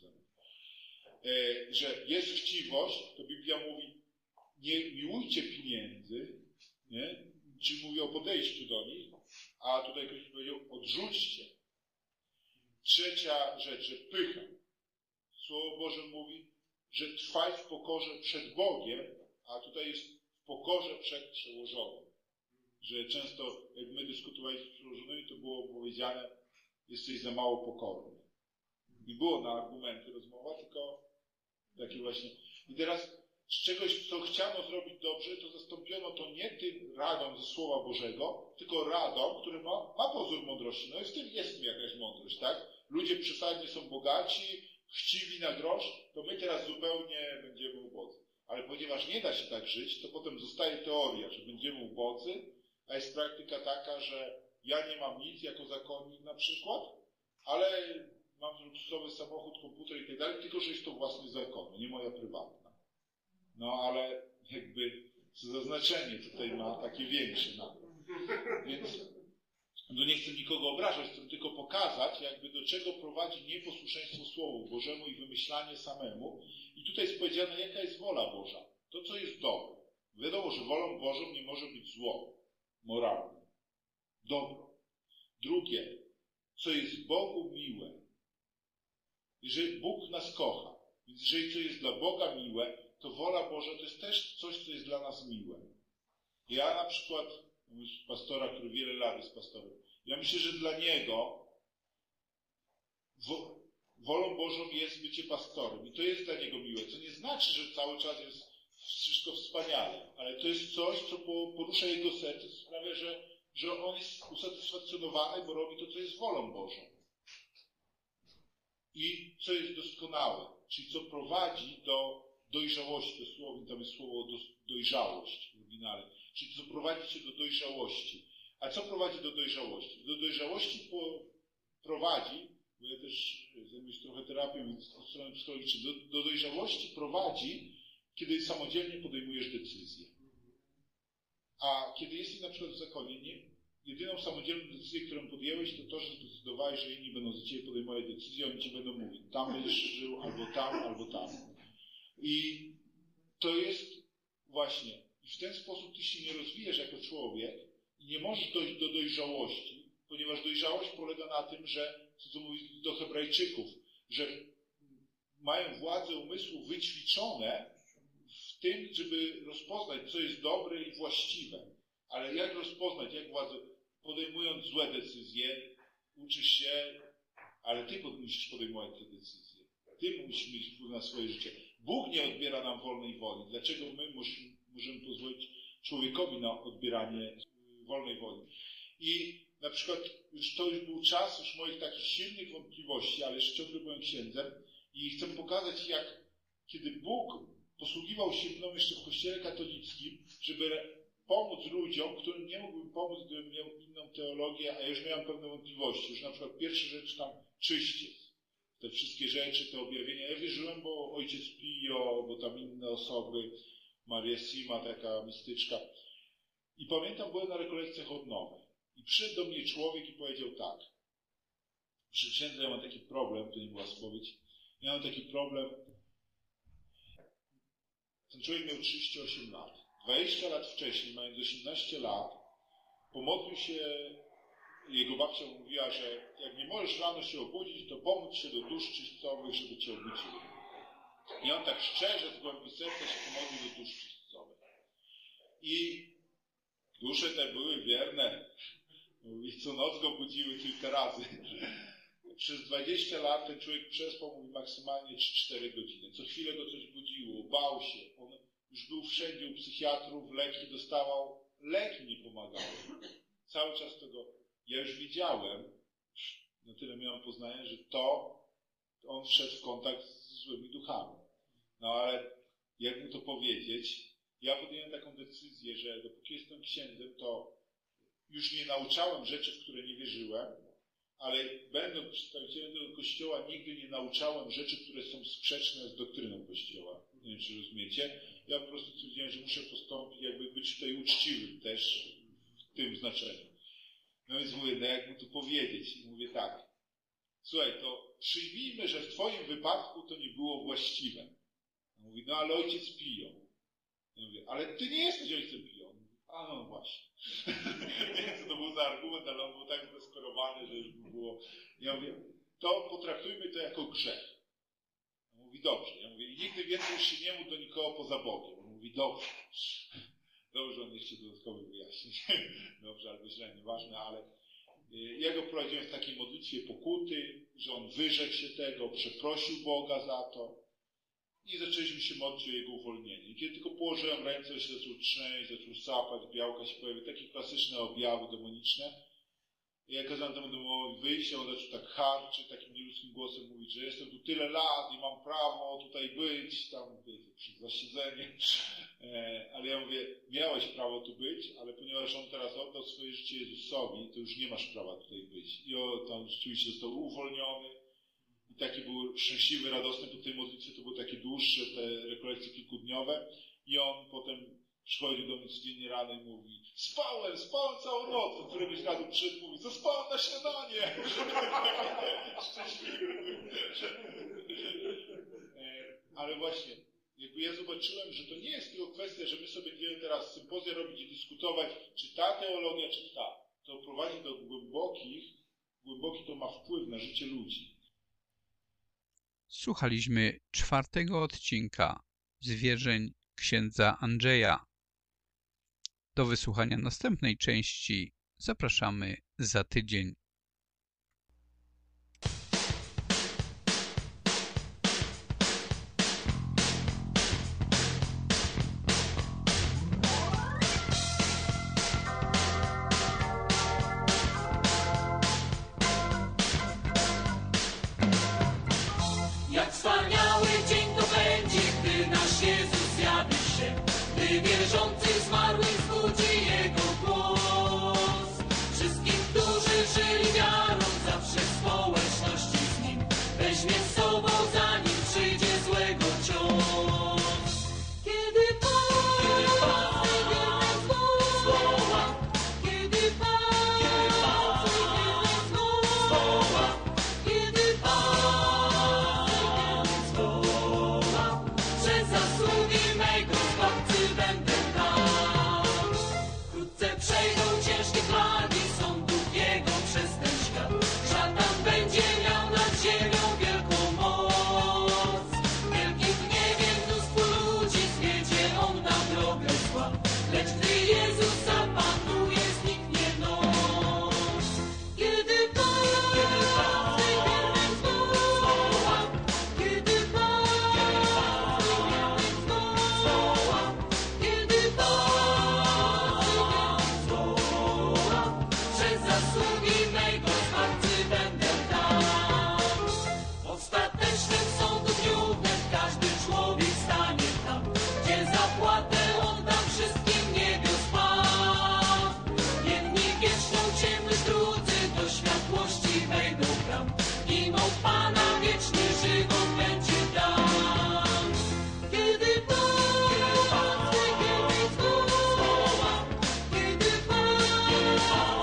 Że jest chciwość, to Biblia mówi, nie miłujcie pieniędzy, nie? Czyli mówi o podejściu do nich, a tutaj ktoś powiedział, odrzućcie. Trzecia rzecz, że pycha. Słowo Boże mówi, że trwaj w pokorze przed Bogiem, a tutaj jest w pokorze przed przełożonym. Że często, jak my dyskutowaliśmy z przełożonymi, to było powiedziane, jesteś za mało pokorny. Nie było na argumenty rozmowa, tylko takie właśnie. I teraz z czegoś, co chciano zrobić dobrze, to zastąpiono to nie tym radą ze Słowa Bożego, tylko radą, który ma pozór mądrości. No jest w tym jakaś mądrość, tak? Ludzie przesadnie są bogaci, chciwi na grosz, to my teraz zupełnie będziemy ubodzy. Ale ponieważ nie da się tak żyć, to potem zostaje teoria, że będziemy ubodzy, a jest praktyka taka, że ja nie mam nic jako zakonnik na przykład, ale mam luksusowy samochód, komputer i tak dalej, tylko że jest to własny zakon, nie moja prywatna. No ale jakby zaznaczenie tutaj ma takie większe na to. Więc no nie chcę nikogo obrażać, chcę tylko pokazać, jakby do czego prowadzi nieposłuszeństwo Słowu Bożemu i wymyślanie samemu. I tutaj jest powiedziane, jaka jest wola Boża. To, co jest dobre. Wiadomo, że wolą Bożą nie może być zło, moralne. Dobro. Drugie, co jest Bogu miłe. Jeżeli Bóg nas kocha, więc jeżeli co jest dla Boga miłe, to wola Boża to jest też coś, co jest dla nas miłe. Ja na przykład, pastora, który wiele lat jest pastorem, ja myślę, że dla niego wolą Bożą jest bycie pastorem i to jest dla niego miłe, co nie znaczy, że cały czas jest wszystko wspaniale, ale to jest coś, co porusza jego serce, co sprawia, że on jest usatysfakcjonowany, bo robi to, co jest wolą Bożą. I co jest doskonałe, czyli co prowadzi do dojrzałości, dosłownie tam jest słowo dojrzałość w oryginale, czyli co prowadzi cię do dojrzałości. A co prowadzi do dojrzałości? Do dojrzałości prowadzi, bo ja też zajmuję się trochę terapią, więc od strony psychologicznej, do dojrzałości prowadzi, kiedy samodzielnie podejmujesz decyzję. A kiedy jesteś na przykład w zakonie, jedyną samodzielną decyzję, którą podjęłeś, to że zdecydowałeś, że inni będą za ciebie podejmować decyzje, oni ci będą mówić, tam będziesz żył, albo tam. I to jest właśnie, i w ten sposób ty się nie rozwijasz jako człowiek i nie możesz dojść do dojrzałości, ponieważ dojrzałość polega na tym, że, co mówi do Hebrajczyków, że mają władzę umysłu wyćwiczone w tym, żeby rozpoznać, co jest dobre i właściwe. Ale jak rozpoznać, jak władzę, podejmując złe decyzje, uczysz się, ale ty musisz podejmować te decyzje. Ty musisz mieć wpływ na swoje życie. Bóg nie odbiera nam wolnej woli. Dlaczego my możemy pozwolić człowiekowi na odbieranie wolnej woli? I na przykład to już był czas już moich takich silnych wątpliwości, ale jeszcze ciągle byłem księdzem i chcę pokazać, jak kiedy Bóg posługiwał się mną jeszcze w Kościele katolickim, żeby pomóc ludziom, którym nie mógłbym pomóc, gdybym miał inną teologię, a ja już miałem pewne wątpliwości. Już na przykład pierwsza rzecz tam czyściec. Te wszystkie rzeczy, te objawienia. Ja wierzyłem, bo ojciec Pio, bo tam inne osoby, Maria Sima, taka mistyczka. I pamiętam, byłem na rekolekcjach odnowy. I przyszedł do mnie człowiek i powiedział tak. Przy księdze ja mam taki problem, to nie była spowiedź. Ja mam taki problem. Ten człowiek miał 38 lat. 20 lat wcześniej, mając 18 lat, pomodlił się, jego babcia mówiła, że jak nie możesz rano się obudzić, to pomódl się do dusz czystowych, żeby cię obudziły. I on tak szczerze, z głębi serca się pomodlił do dusz czystowych. I dusze te były wierne. Mówi, co noc go budziły kilka razy. Przez 20 lat ten człowiek przespał, mówi, maksymalnie 3-4 godziny. Co chwilę go coś budziło, bał się. On już był wszędzie u psychiatrów, leki dostawał, leki nie pomagały. Cały czas tego, ja już widziałem, na tyle miałem poznanie, że on wszedł w kontakt z złymi duchami. No ale jak mu to powiedzieć, ja podjąłem taką decyzję, że dopóki jestem księdzem, to już nie nauczałem rzeczy, w które nie wierzyłem, ale będąc przedstawicielem tego Kościoła, nigdy nie nauczałem rzeczy, które są sprzeczne z doktryną Kościoła. Nie wiem, czy rozumiecie. Ja po prostu stwierdziłem, że muszę postąpić, jakby być tutaj uczciwym też w tym znaczeniu. No więc mówię, no jak mu to powiedzieć? I mówię tak, słuchaj, to przyjmijmy, że w twoim wypadku to nie było właściwe. On mówi, no ale ojciec Pio. Ja mówię, ale ty nie jesteś ojcem Pio. On mówi, a no właśnie. Nie wiem, co to był za argument, ale on był tak zdesperowany, że już by było. Ja mówię, to potraktujmy to jako grzech. On mówi, dobrze. Ja mówię, i nigdy więcej już się nie módl do nikogo poza Bogiem. On mówi, dobrze. Dobrze, on jeszcze dodatkowych wyjaśnień. Dobrze, albo źle, nieważne, ale ja go prowadziłem w takiej modlitwie pokuty, że on wyrzekł się tego, przeprosił Boga za to i zaczęliśmy się modlić o jego uwolnienie. I kiedy tylko położyłem ręce, on się zaczął trzęść, zaczął sapać, białka się pojawiły, takie klasyczne objawy demoniczne. I ja kazałem temu demonowi wyjść, a on zaczął tak harczyć, takim nieludzkim głosem mówić, że jestem tu tyle lat i mam prawo tutaj być, tam przed zasiedzeniem. Ale ja mówię, miałeś prawo tu być, ale ponieważ on teraz oddał swoje życie Jezusowi, to już nie masz prawa tutaj być. I on tam rzeczywiście został uwolniony. I taki był szczęśliwy, radosny po tej modlitwie, to były takie dłuższe, te rekolekcje kilkudniowe. I on potem przychodził do mnie codziennie rano i mówi, spałem całą noc. Któregoś razu przyszedł, mówi, zaspałem na śniadanie. Szczęśliwy. Ale właśnie, jakby ja zobaczyłem, że to nie jest tylko kwestia, że my sobie będziemy teraz sympozja robić i dyskutować, czy ta teologia, czy ta. To prowadzi do głęboki to ma wpływ na życie ludzi. Słuchaliśmy 4. odcinka Zwierzeń księdza Andrzeja. Do wysłuchania następnej części zapraszamy za tydzień. weźmie z sobą, zanim przyjdzie złego cios. Kiedy Pan zejdzie słowa, kiedy Pan zejdzie słowa, kiedy Pan zejdzie słowa, przez zasługi mego Zbawcy będę tam. Wkrótce przejdą ciężkie plagi sądów Jego przez ten świat. Szatan będzie miał nad ziemią wielką moc. Wielkim gniewem mnóstwo ludzi zwiedzie On na drogę zła. Lecz gdy Jezus zapanuje, zniknie noc. Kiedy Pan zejdzie słowa, kiedy Pan zejdzie słowa, kiedy Pan zejdzie słowa, przez zasługi mego Zbawcy będę tam. W ostatecznym sądu dniu wnet każdy człowiek stanie tam, gdzie zapłatę On da wszystkim niebios Pan. Jedni wieczną ciemność, drudzy do światłości wejdą tam. Im od Pana wieczny żywot będzie dan. Kiedy Pan zejdzie słowa, kiedy Pan zejdzie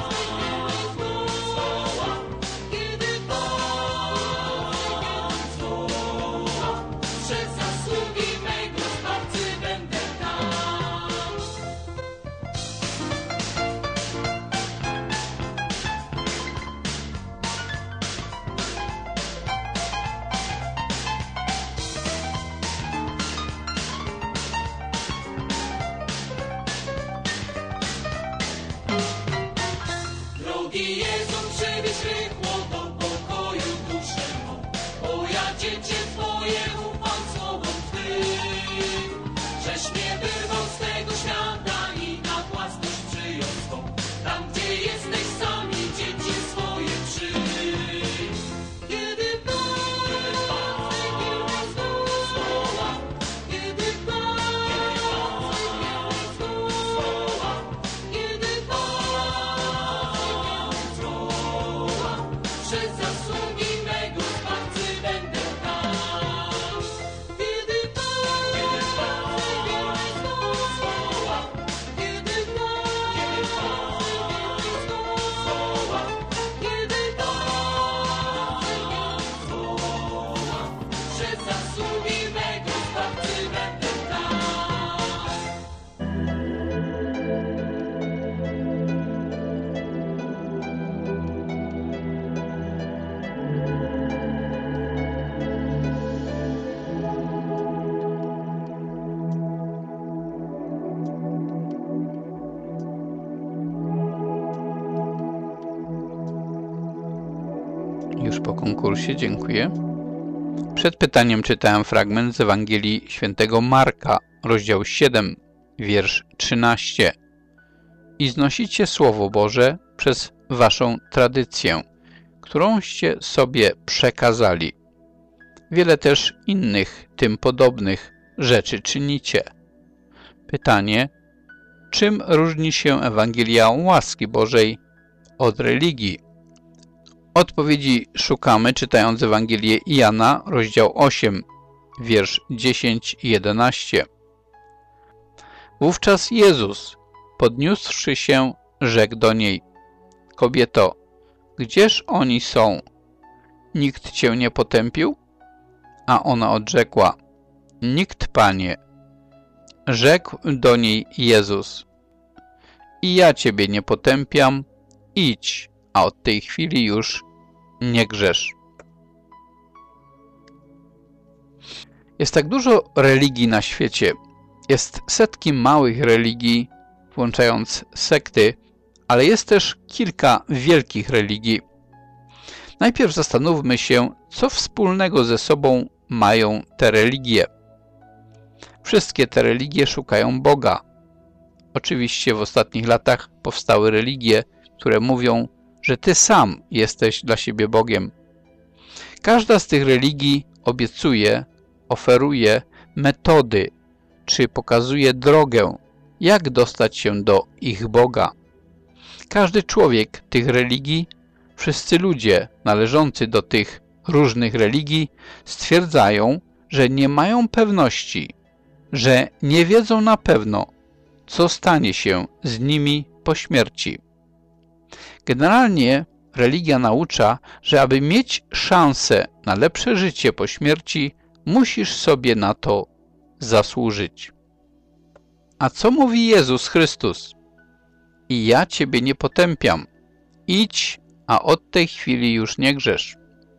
słowa, kiedy Pan zejdzie słowa, przez zasługi mego Zbawcy będę tam. Drogi Jezu, przywieź rychło do pokoju duszę mą, bo ja Dziecię Twoje ufam słowom Twym. Żeś mnie wyrwał z tego świata i na własność przyjął swą. Tam, gdzie jesteś sami, dzieci swoje przyjdź. Kiedy Pan zejdzie słowa, kiedy Pan zejdzie słowa, kiedy Pan zejdzie słowa, przez zasługi mego Zbawcy będę tam. Kiedy Pan zejdzie słowa, kiedy Pan zejdzie słowa, kiedy Pan zejdzie słowa, przez zasługi mego Zbawcy będę tam. Już po konkursie, dziękuję. Przed pytaniem czytałem fragment z Ewangelii Świętego Marka, rozdział 7, wiersz 13. I znosicie Słowo Boże przez waszą tradycję, którąście sobie przekazali. Wiele też innych tym podobnych rzeczy czynicie. Pytanie: czym różni się Ewangelia łaski Bożej od religii? Odpowiedzi szukamy czytając Ewangelię Jana, rozdział 8, wiersz 10 i 11. Wówczas Jezus, podniósłszy się, rzekł do niej: Kobieto, gdzież oni są? Nikt cię nie potępił? A ona odrzekła: Nikt, Panie. Rzekł do niej Jezus: I ja ciebie nie potępiam, idź, a od tej chwili już nie grzesz. Jest tak dużo religii na świecie. Jest setki małych religii, włączając sekty, ale jest też kilka wielkich religii. Najpierw zastanówmy się, co wspólnego ze sobą mają te religie. Wszystkie te religie szukają Boga. Oczywiście w ostatnich latach powstały religie, które mówią, że Ty sam jesteś dla siebie Bogiem. Każda z tych religii obiecuje, oferuje metody, czy pokazuje drogę, jak dostać się do ich Boga. Każdy człowiek tych religii, wszyscy ludzie należący do tych różnych religii stwierdzają, że nie mają pewności, że nie wiedzą na pewno, co stanie się z nimi po śmierci. Generalnie religia naucza, że aby mieć szansę na lepsze życie po śmierci, musisz sobie na to zasłużyć. A co mówi Jezus Chrystus? I ja Ciebie nie potępiam. Idź, a od tej chwili już nie grzesz.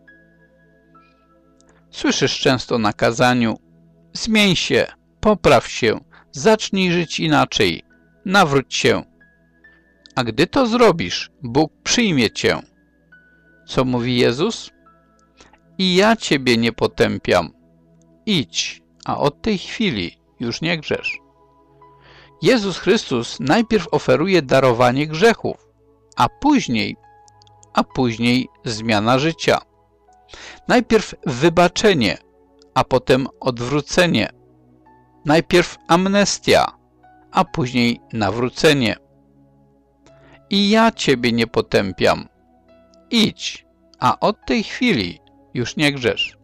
Słyszysz często na kazaniu: zmień się, popraw się, zacznij żyć inaczej, nawróć się. A gdy to zrobisz, Bóg przyjmie Cię. Co mówi Jezus? I ja Ciebie nie potępiam. Idź, a od tej chwili już nie grzesz. Jezus Chrystus najpierw oferuje darowanie grzechów, a później zmiana życia. Najpierw wybaczenie, a potem odwrócenie. Najpierw amnestia, a później nawrócenie. I ja Ciebie nie potępiam. Idź, a od tej chwili już nie grzesz.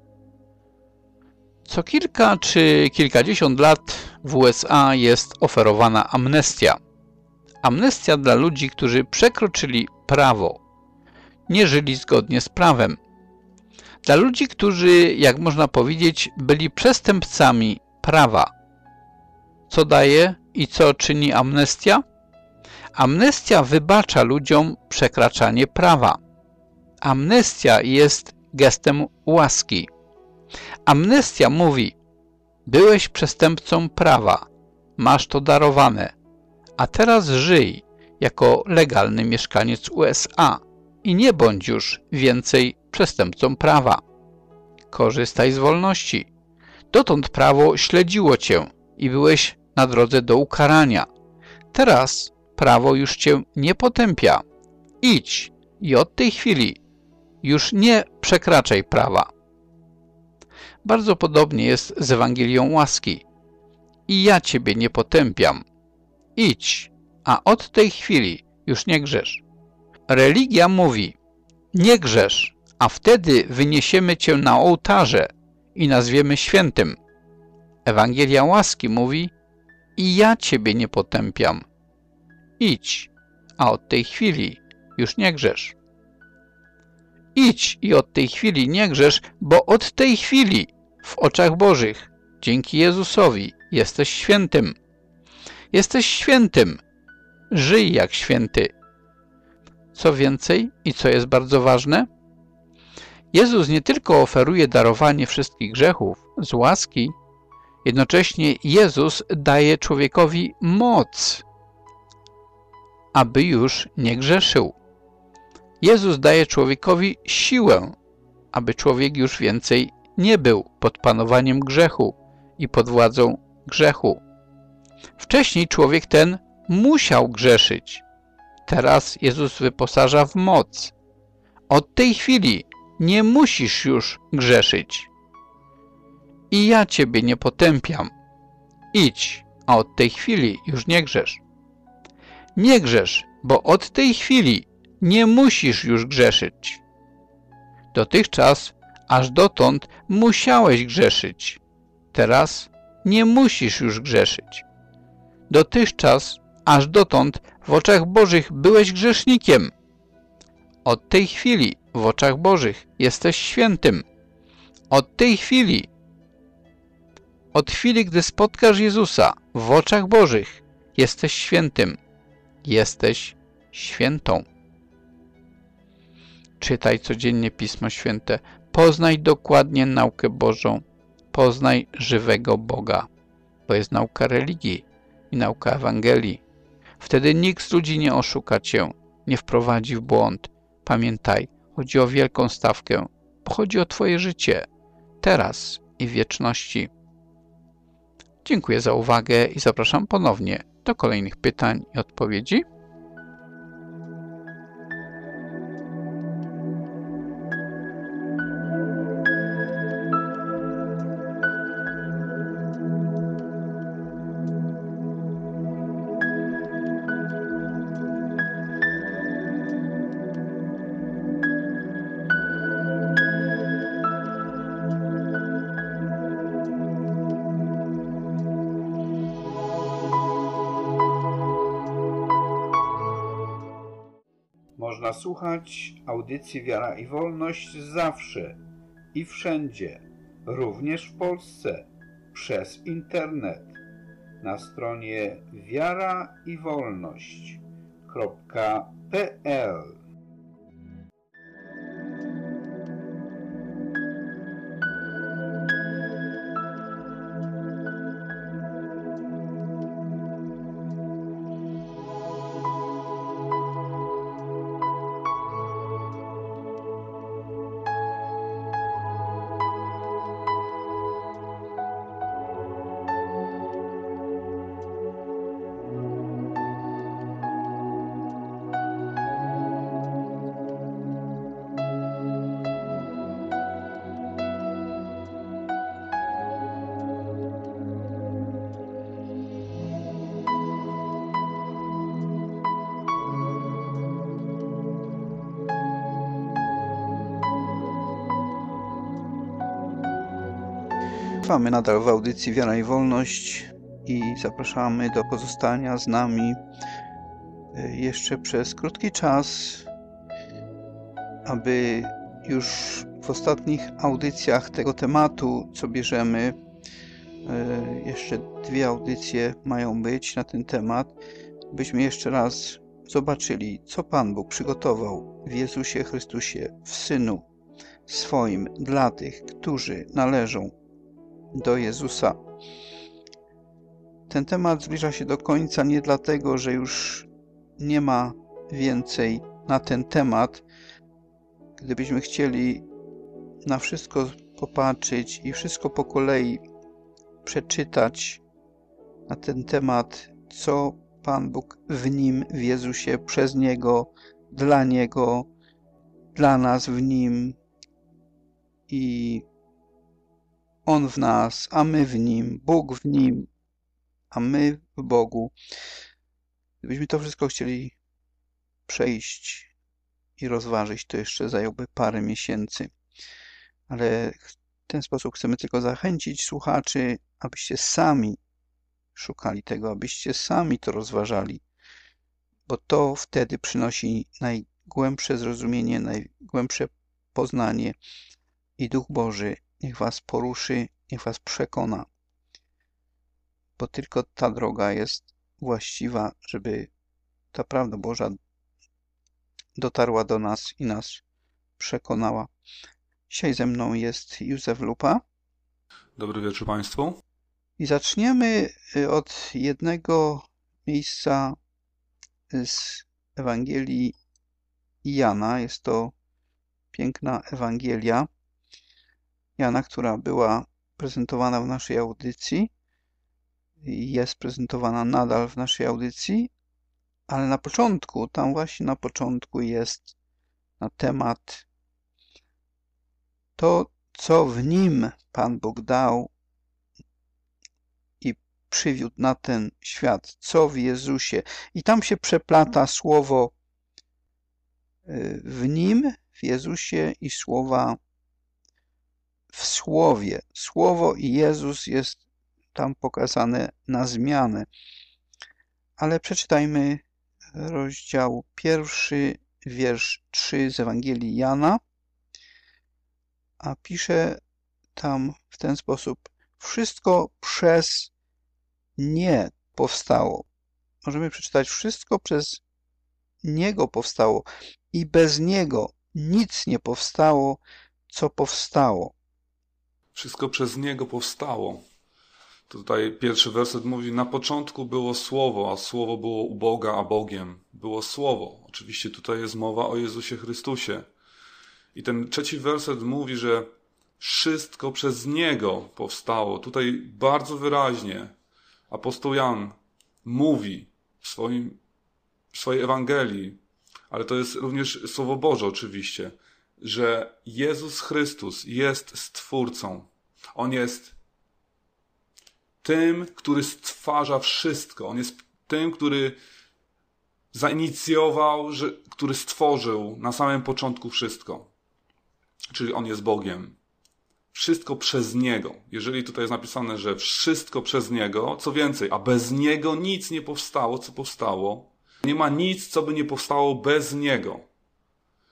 Co kilka czy kilkadziesiąt lat w USA jest oferowana amnestia. Amnestia dla ludzi, którzy przekroczyli prawo, nie żyli zgodnie z prawem. Dla ludzi, którzy, jak można powiedzieć, byli przestępcami prawa. Co daje i co czyni amnestia? Amnestia wybacza ludziom przekraczanie prawa. Amnestia jest gestem łaski. Amnestia mówi: byłeś przestępcą prawa, masz to darowane, a teraz żyj jako legalny mieszkaniec USA i nie bądź już więcej przestępcą prawa. Korzystaj z wolności. Dotąd prawo śledziło Cię i byłeś na drodze do ukarania. Teraz prawo już Cię nie potępia. Idź i od tej chwili już nie przekraczaj prawa. Bardzo podobnie jest z Ewangelią łaski. I ja Ciebie nie potępiam. Idź, a od tej chwili już nie grzesz. Religia mówi: nie grzesz, a wtedy wyniesiemy Cię na ołtarze i nazwiemy świętym. Ewangelia łaski mówi: i ja Ciebie nie potępiam. Idź, a od tej chwili już nie grzesz. Idź i od tej chwili nie grzesz, bo od tej chwili w oczach Bożych, dzięki Jezusowi, jesteś świętym. Jesteś świętym. Żyj jak święty. Co więcej i co jest bardzo ważne, Jezus nie tylko oferuje darowanie wszystkich grzechów z łaski, jednocześnie Jezus daje człowiekowi moc, aby już nie grzeszył. Jezus daje człowiekowi siłę, aby człowiek już więcej nie był pod panowaniem grzechu i pod władzą grzechu. Wcześniej człowiek ten musiał grzeszyć. Teraz Jezus wyposaża w moc. Od tej chwili nie musisz już grzeszyć. I ja Ciebie nie potępiam. Idź, a od tej chwili już nie grzesz. Nie grzesz, bo od tej chwili nie musisz już grzeszyć. Dotychczas, aż dotąd musiałeś grzeszyć. Teraz nie musisz już grzeszyć. Dotychczas, aż dotąd w oczach Bożych byłeś grzesznikiem. Od tej chwili w oczach Bożych jesteś świętym. Od tej chwili, od chwili, gdy spotkasz Jezusa w oczach Bożych, jesteś świętym. Jesteś świętą. Czytaj codziennie Pismo Święte. Poznaj dokładnie naukę Bożą. Poznaj żywego Boga. To jest nauka religii i nauka Ewangelii. Wtedy nikt z ludzi nie oszuka Cię, nie wprowadzi w błąd. Pamiętaj, chodzi o wielką stawkę, bo chodzi o Twoje życie, teraz i w wieczności. Dziękuję za uwagę i zapraszam ponownie do kolejnych pytań i odpowiedzi. Można słuchać audycji Wiara i Wolność zawsze i wszędzie, również w Polsce, przez internet na stronie wiaraiwolność.pl. Trwamy nadal w audycji Wiara i Wolność i zapraszamy do pozostania z nami jeszcze przez krótki czas, aby już w ostatnich audycjach tego tematu, co bierzemy, jeszcze 2 audycje mają być na ten temat, byśmy jeszcze raz zobaczyli, co Pan Bóg przygotował w Jezusie Chrystusie, w Synu swoim dla tych, którzy należą do Jezusa. Ten temat zbliża się do końca nie dlatego, że już nie ma więcej na ten temat. Gdybyśmy chcieli na wszystko popatrzeć i wszystko po kolei przeczytać na ten temat, co Pan Bóg w Nim, w Jezusie, przez Niego, dla nas w Nim i On w nas, a my w Nim, Bóg w Nim, a my w Bogu. Gdybyśmy to wszystko chcieli przejść i rozważyć, to jeszcze zająłby parę miesięcy. Ale w ten sposób chcemy tylko zachęcić słuchaczy, abyście sami szukali tego, abyście sami to rozważali, bo to wtedy przynosi najgłębsze zrozumienie, najgłębsze poznanie i Duch Boży niech was poruszy, niech was przekona, bo tylko ta droga jest właściwa, żeby ta prawda Boża dotarła do nas i nas przekonała. Dzisiaj ze mną jest Józef Lupa. Dobry wieczór Państwu. I zaczniemy od jednego miejsca z Ewangelii Jana. Jest to piękna Ewangelia Jana, która była prezentowana w naszej audycji i jest prezentowana nadal w naszej audycji, ale na początku, tam właśnie na początku jest na temat to, co w nim Pan Bóg dał i przywiódł na ten świat, co w Jezusie. I tam się przeplata słowo w nim, w Jezusie i słowa w Słowie. Słowo i Jezus jest tam pokazane na zmianę. Ale przeczytajmy rozdział 1, wiersz 3 z Ewangelii Jana, a pisze tam w ten sposób: wszystko przez nie powstało. Możemy przeczytać: wszystko przez Niego powstało i bez Niego nic nie powstało, co powstało. Wszystko przez Niego powstało. Tutaj pierwszy werset mówi: na początku było Słowo, a Słowo było u Boga, a Bogiem było Słowo. Oczywiście tutaj jest mowa o Jezusie Chrystusie. I ten trzeci werset mówi, że wszystko przez Niego powstało. Tutaj bardzo wyraźnie apostoł Jan mówi w swojej Ewangelii, ale to jest również Słowo Boże oczywiście, że Jezus Chrystus jest Stwórcą. On jest tym, który stwarza wszystko. On jest tym, który zainicjował, który stworzył na samym początku wszystko. Czyli On jest Bogiem. Wszystko przez Niego. Jeżeli tutaj jest napisane, że wszystko przez Niego, co więcej, a bez Niego nic nie powstało, co powstało. Nie ma nic, co by nie powstało bez Niego.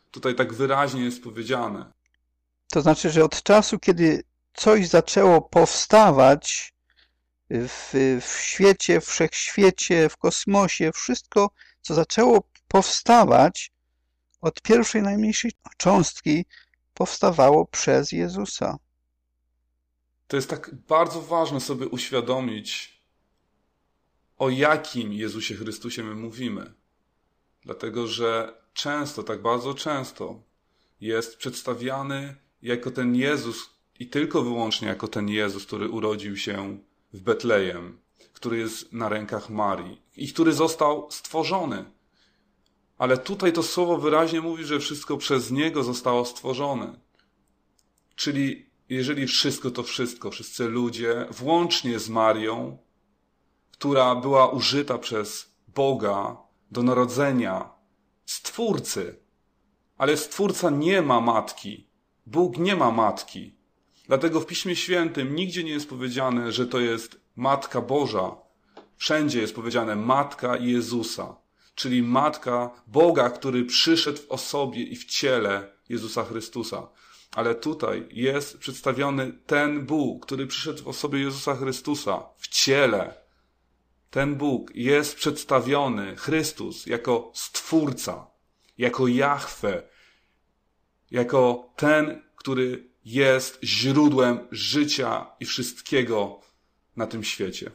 tutaj tak wyraźnie jest powiedziane. To znaczy, że od czasu, kiedy coś zaczęło powstawać w świecie, w wszechświecie, w kosmosie, wszystko, co zaczęło powstawać od pierwszej, najmniejszej cząstki, powstawało przez Jezusa. To jest tak bardzo ważne sobie uświadomić, o jakim Jezusie Chrystusie my mówimy. Dlatego, że często, tak bardzo często jest przedstawiany jako ten Jezus i tylko wyłącznie jako ten Jezus, który urodził się w Betlejem, który jest na rękach Marii i który został stworzony. Ale tutaj to słowo wyraźnie mówi, że wszystko przez Niego zostało stworzone. Czyli jeżeli wszystko to wszystko, wszyscy ludzie, włącznie z Marią, która była użyta przez Boga do narodzenia Stwórcy. Ale Stwórca nie ma matki. Bóg nie ma matki. Dlatego w Piśmie Świętym nigdzie nie jest powiedziane, że to jest Matka Boża. Wszędzie jest powiedziane Matka Jezusa, czyli Matka Boga, który przyszedł w osobie i w ciele Jezusa Chrystusa. Ale tutaj jest przedstawiony ten Bóg, który przyszedł w osobie Jezusa Chrystusa, w ciele. Ten Bóg jest przedstawiony, Chrystus, jako Stwórca, jako Jahwe, jako ten, który jest źródłem życia i wszystkiego na tym świecie.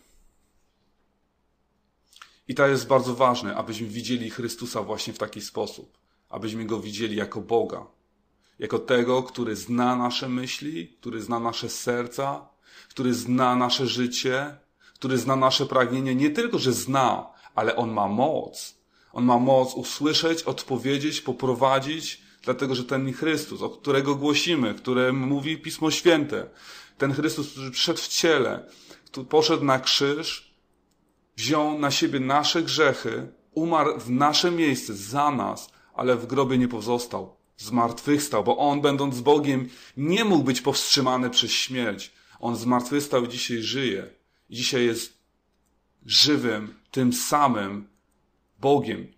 I to jest bardzo ważne, abyśmy widzieli Chrystusa właśnie w taki sposób. Abyśmy Go widzieli jako Boga. Jako tego, który zna nasze myśli, który zna nasze serca, który zna nasze życie, który zna nasze pragnienie. Nie tylko, że zna, ale On ma moc. On ma moc usłyszeć, odpowiedzieć, poprowadzić, dlatego, że ten Chrystus, o którego głosimy, które mówi Pismo Święte, ten Chrystus, który przyszedł w ciele, który poszedł na krzyż, wziął na siebie nasze grzechy, umarł w nasze miejsce, za nas, ale w grobie nie pozostał. Zmartwychwstał, bo On, będąc Bogiem, nie mógł być powstrzymany przez śmierć. On zmartwychwstał i dzisiaj żyje. I dzisiaj jest żywym, tym samym Bogiem.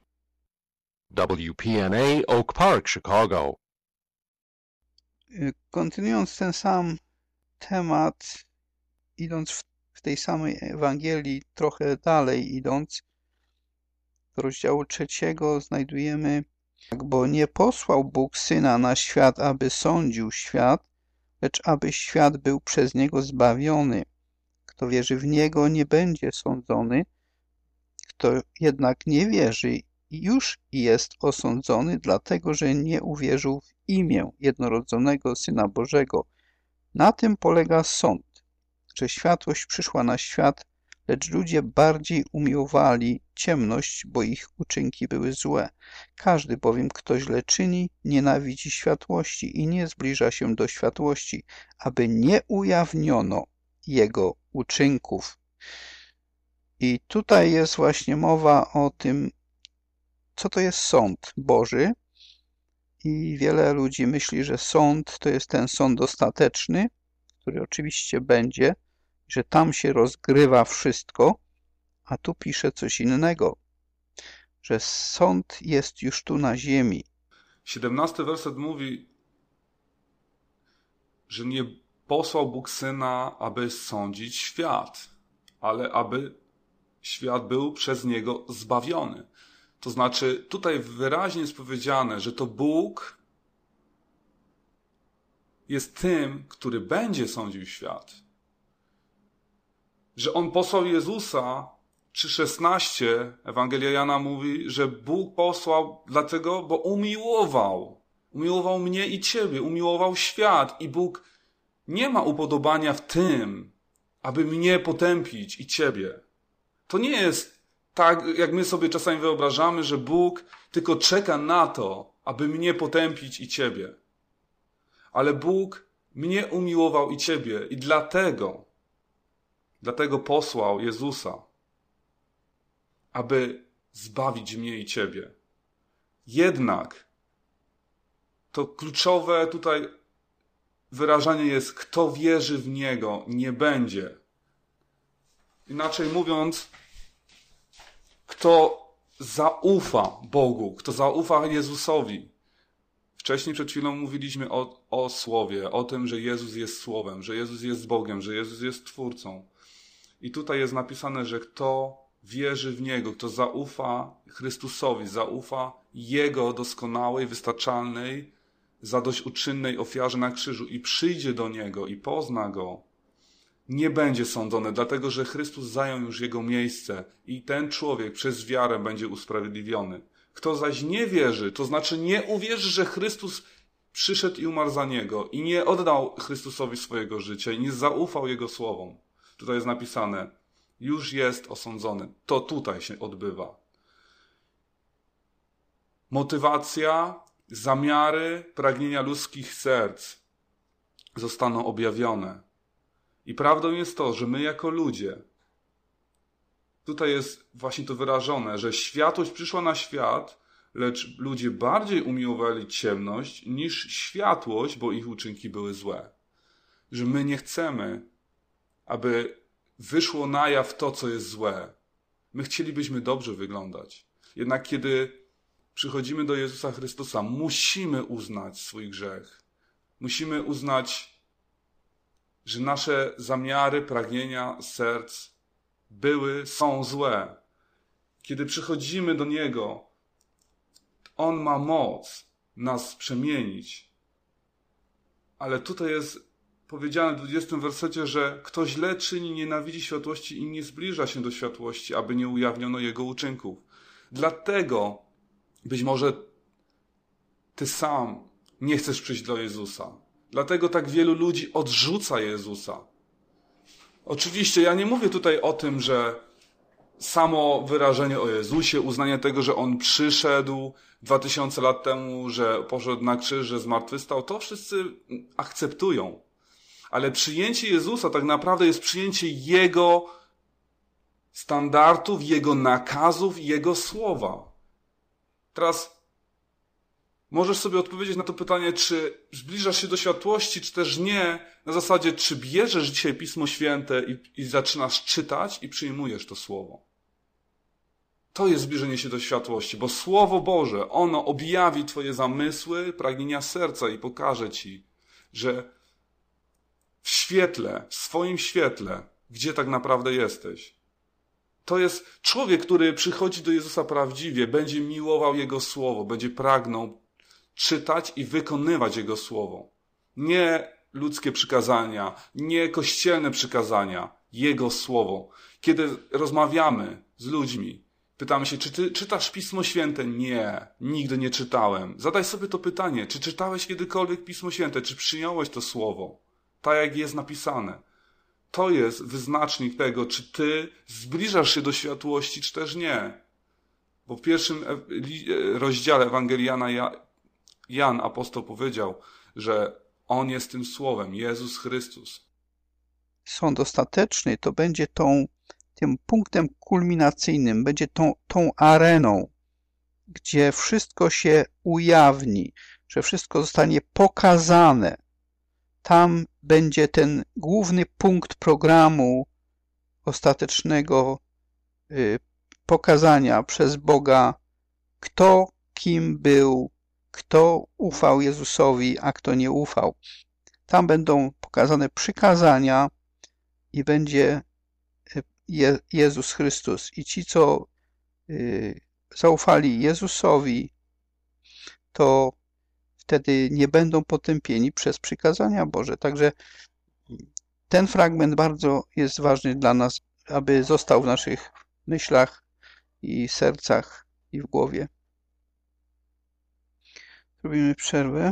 WPNA Oak Park, Chicago. Kontynuując ten sam temat, idąc w tej samej Ewangelii, trochę dalej idąc, do rozdziału 3 znajdujemy: bo nie posłał Bóg Syna na świat, aby sądził świat, lecz aby świat był przez Niego zbawiony. Kto wierzy w Niego, nie będzie sądzony, kto jednak nie wierzy, już jest osądzony, dlatego że nie uwierzył w imię jednorodzonego Syna Bożego. Na tym polega sąd, że światłość przyszła na świat, lecz ludzie bardziej umiłowali ciemność, bo ich uczynki były złe. Każdy bowiem, kto źle czyni, nienawidzi światłości i nie zbliża się do światłości, aby nie ujawniono jego uczynków. I tutaj jest właśnie mowa o tym, co to jest sąd Boży. I wiele ludzi myśli, że sąd to jest ten sąd ostateczny, który oczywiście będzie, że tam się rozgrywa wszystko, a tu pisze coś innego, że sąd jest już tu na ziemi. 17 werset mówi, że nie posłał Bóg Syna, aby sądzić świat, ale aby świat był przez Niego zbawiony. To znaczy, tutaj wyraźnie jest powiedziane, że to Bóg jest tym, który będzie sądził świat. Że On posłał Jezusa, 3,16 Ewangelia Jana mówi, że Bóg posłał dlatego, bo umiłował. Umiłował mnie i ciebie, umiłował świat i Bóg nie ma upodobania w tym, aby mnie potępić i ciebie. To nie jest tak, jak my sobie czasami wyobrażamy, że Bóg tylko czeka na to, aby mnie potępić i ciebie. Ale Bóg mnie umiłował i ciebie i dlatego posłał Jezusa, aby zbawić mnie i ciebie. Jednak to kluczowe tutaj wyrażenie jest, kto wierzy w Niego, nie będzie. Inaczej mówiąc, kto zaufa Bogu, kto zaufa Jezusowi, Wcześniej przed chwilą mówiliśmy o Słowie, o tym, że Jezus jest Słowem, że Jezus jest Bogiem, że Jezus jest Twórcą. I tutaj jest napisane, że kto wierzy w Niego, kto zaufa Chrystusowi, zaufa Jego doskonałej, wystarczalnej, zadośćuczynnej ofiarze na krzyżu i przyjdzie do Niego i pozna Go, nie będzie sądzony, dlatego że Chrystus zajął już jego miejsce i ten człowiek przez wiarę będzie usprawiedliwiony. Kto zaś nie wierzy, to znaczy nie uwierzy, że Chrystus przyszedł i umarł za niego i nie oddał Chrystusowi swojego życia i nie zaufał Jego słowom. Tutaj jest napisane, już jest osądzony. To tutaj się odbywa. Motywacja, zamiary, pragnienia ludzkich serc zostaną objawione. I prawdą jest to, że my jako ludzie, tutaj jest właśnie to wyrażone, że światłość przyszła na świat, lecz ludzie bardziej umiłowali ciemność niż światłość, bo ich uczynki były złe. Że my nie chcemy, aby wyszło na jaw to, co jest złe. My chcielibyśmy dobrze wyglądać. Jednak kiedy przychodzimy do Jezusa Chrystusa, musimy uznać swój grzech. Musimy uznać, że nasze zamiary, pragnienia serc są złe. Kiedy przychodzimy do Niego, On ma moc nas przemienić. Ale tutaj jest powiedziane w 20 wersecie, że kto źle czyni, nienawidzi światłości i nie zbliża się do światłości, aby nie ujawniono Jego uczynków. Dlatego być może ty sam nie chcesz przyjść do Jezusa. Dlatego tak wielu ludzi odrzuca Jezusa. Oczywiście ja nie mówię tutaj o tym, że samo wyrażenie o Jezusie, uznanie tego, że On przyszedł 2000 lat temu, że poszedł na krzyż, że zmartwychwstał, to wszyscy akceptują. Ale przyjęcie Jezusa tak naprawdę jest przyjęcie Jego standardów, Jego nakazów, Jego słowa. Teraz możesz sobie odpowiedzieć na to pytanie, czy zbliżasz się do światłości, czy też nie, na zasadzie, czy bierzesz dzisiaj Pismo Święte i zaczynasz czytać i przyjmujesz to Słowo. To jest zbliżenie się do światłości, bo Słowo Boże, ono objawi twoje zamysły, pragnienia serca i pokaże ci, że w świetle, w swoim świetle, gdzie tak naprawdę jesteś. To jest człowiek, który przychodzi do Jezusa prawdziwie, będzie miłował Jego Słowo, będzie pragnął czytać i wykonywać Jego Słowo. Nie ludzkie przykazania, nie kościelne przykazania, Jego Słowo. Kiedy rozmawiamy z ludźmi, pytamy się, czy ty czytasz Pismo Święte? Nie, nigdy nie czytałem. Zadaj sobie to pytanie, czy czytałeś kiedykolwiek Pismo Święte, czy przyjąłeś to Słowo, tak jak jest napisane. To jest wyznacznik tego, czy ty zbliżasz się do światłości, czy też nie. Bo w pierwszym rozdziale Ewangelii Jan apostoł powiedział, że On jest tym Słowem, Jezus Chrystus. Sąd ostateczny to będzie tym punktem kulminacyjnym, będzie tą areną, gdzie wszystko się ujawni, że wszystko zostanie pokazane. Tam będzie ten główny punkt programu ostatecznego pokazania przez Boga, kto kim był, kto ufał Jezusowi, a kto nie ufał. Tam będą pokazane przykazania i będzie Jezus Chrystus. I ci, co zaufali Jezusowi, to wtedy nie będą potępieni przez przykazania Boże. Także ten fragment bardzo jest ważny dla nas, aby został w naszych myślach i sercach i w głowie. Robimy przerwę.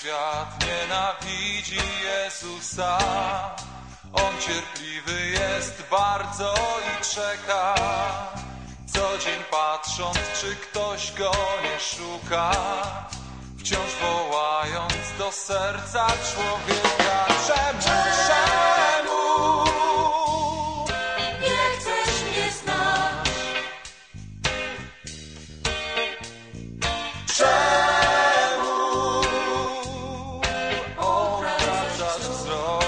świat nienawidzi Jezusa. On cierpliwy jest bardzo i czeka, co dzień patrząc, czy ktoś go nie szuka, wciąż wołając do serca człowieka. Czemu Nie chcesz mnie znać? Czemu obracasz wzrok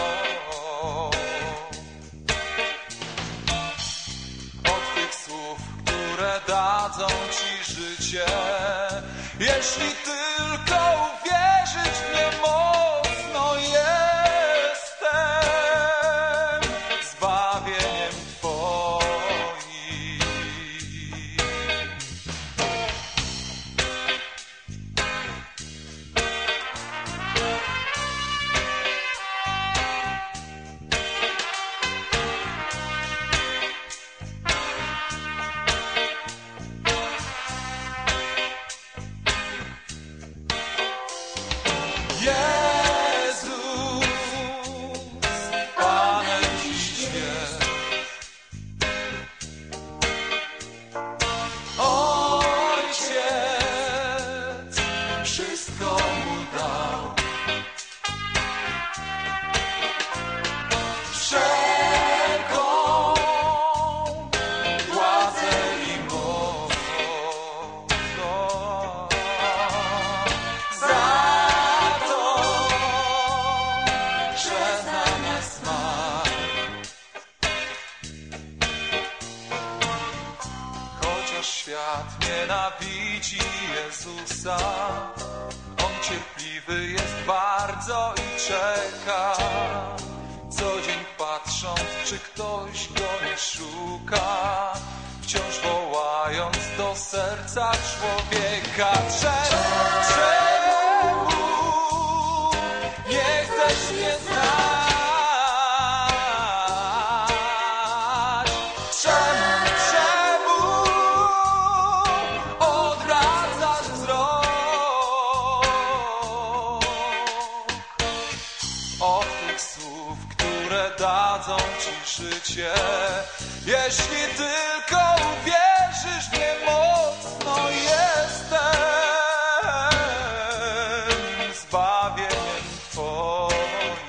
od tych słów, które dadzą ci życie? Jeśli tylko uwierzyć w nie mocno, jestem zbawieniem Twoim. Jezus, Panem dziś jest. Ojciec wszystko mu dał. Wszelką władzę i moc. Za to, że zamiast zmarł. Chociaż świat nienawidzi Jezusa, On cierpliwy jest bardzo i czeka, co dzień patrząc, czy ktoś go nie szuka, wciąż wołając do serca człowieka. Czemu nie chcesz mnie znać? Czemu odwracasz wzrok od tych słów, które dadzą ci życie? Jeśli tylko uwierzysz w nie mocno, jestem zbawieniem Twoim.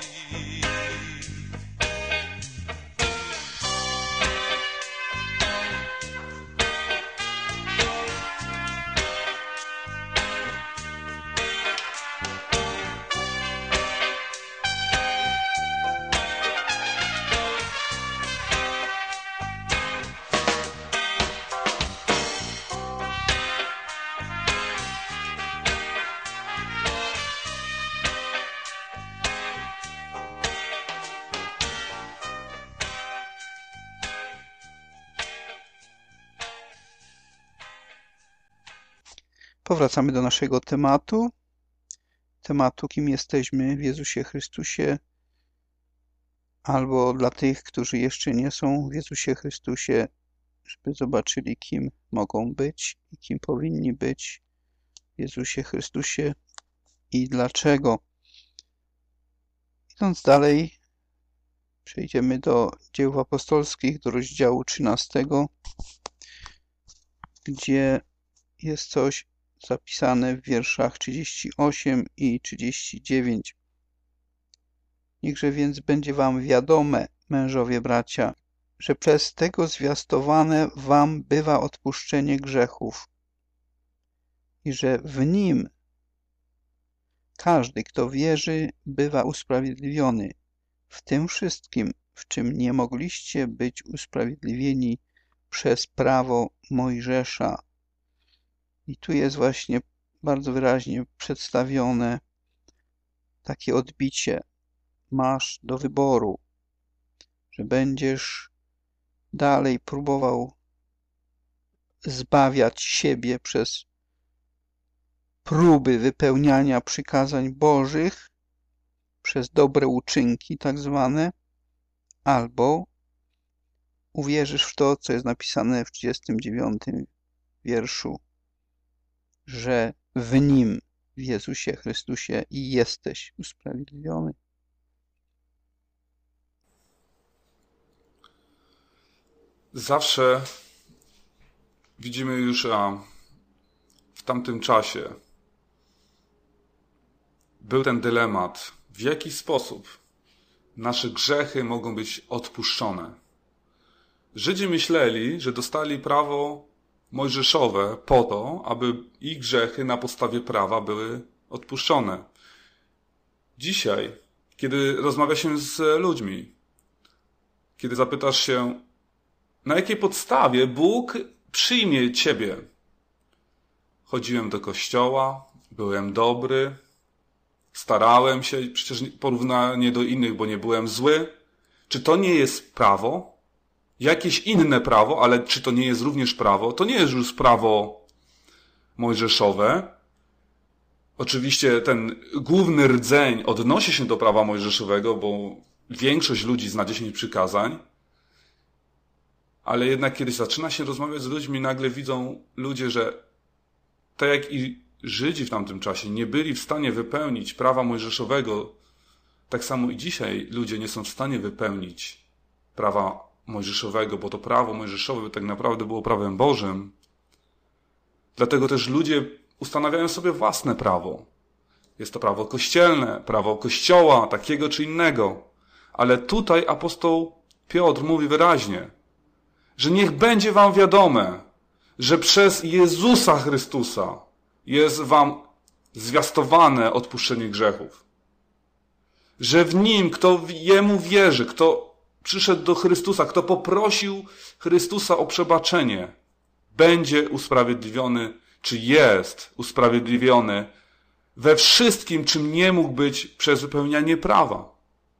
Powracamy do naszego tematu, kim jesteśmy w Jezusie Chrystusie, albo dla tych, którzy jeszcze nie są w Jezusie Chrystusie, żeby zobaczyli, kim mogą być i kim powinni być w Jezusie Chrystusie i dlaczego. Idąc dalej, przejdziemy do Dzieł Apostolskich, do rozdziału 13, gdzie jest coś zapisane w wierszach 38 i 39. Niechże więc będzie wam wiadome, mężowie bracia, że przez tego zwiastowane wam bywa odpuszczenie grzechów i że w nim każdy, kto wierzy, bywa usprawiedliwiony w tym wszystkim, w czym nie mogliście być usprawiedliwieni przez prawo Mojżesza. I tu jest właśnie bardzo wyraźnie przedstawione takie odbicie. Masz do wyboru, że będziesz dalej próbował zbawiać siebie przez próby wypełniania przykazań Bożych, przez dobre uczynki tak zwane, albo uwierzysz w to, co jest napisane w 39 wierszu, że w Nim w Jezusie Chrystusie i jesteś usprawiedliwiony. Zawsze widzimy już w tamtym czasie był ten dylemat, w jaki sposób nasze grzechy mogą być odpuszczone. Żydzi myśleli, że dostali prawo mojżeszowe po to, aby ich grzechy na podstawie prawa były odpuszczone. Dzisiaj, kiedy rozmawia się z ludźmi, kiedy zapytasz się, na jakiej podstawie Bóg przyjmie ciebie? Chodziłem do kościoła, byłem dobry, starałem się, przecież porównanie do innych, bo nie byłem zły. Czy to nie jest prawo? Jakieś inne prawo, ale czy to nie jest również prawo? To nie jest już prawo mojżeszowe. Oczywiście ten główny rdzeń odnosi się do prawa mojżeszowego, bo większość ludzi zna 10 przykazań. Ale jednak kiedy zaczyna się rozmawiać z ludźmi, nagle widzą ludzie, że tak jak i Żydzi w tamtym czasie nie byli w stanie wypełnić prawa mojżeszowego, tak samo i dzisiaj ludzie nie są w stanie wypełnić prawa mojżeszowego, bo to prawo mojżeszowe tak naprawdę było prawem Bożym. Dlatego też ludzie ustanawiają sobie własne prawo. Jest to prawo kościelne, prawo kościoła, takiego czy innego. Ale tutaj apostoł Piotr mówi wyraźnie, że niech będzie wam wiadome, że przez Jezusa Chrystusa jest wam zwiastowane odpuszczenie grzechów. Że w Nim, kto Jemu wierzy, kto przyszedł do Chrystusa, kto poprosił Chrystusa o przebaczenie, będzie usprawiedliwiony, czy jest usprawiedliwiony we wszystkim, czym nie mógł być przez wypełnianie prawa.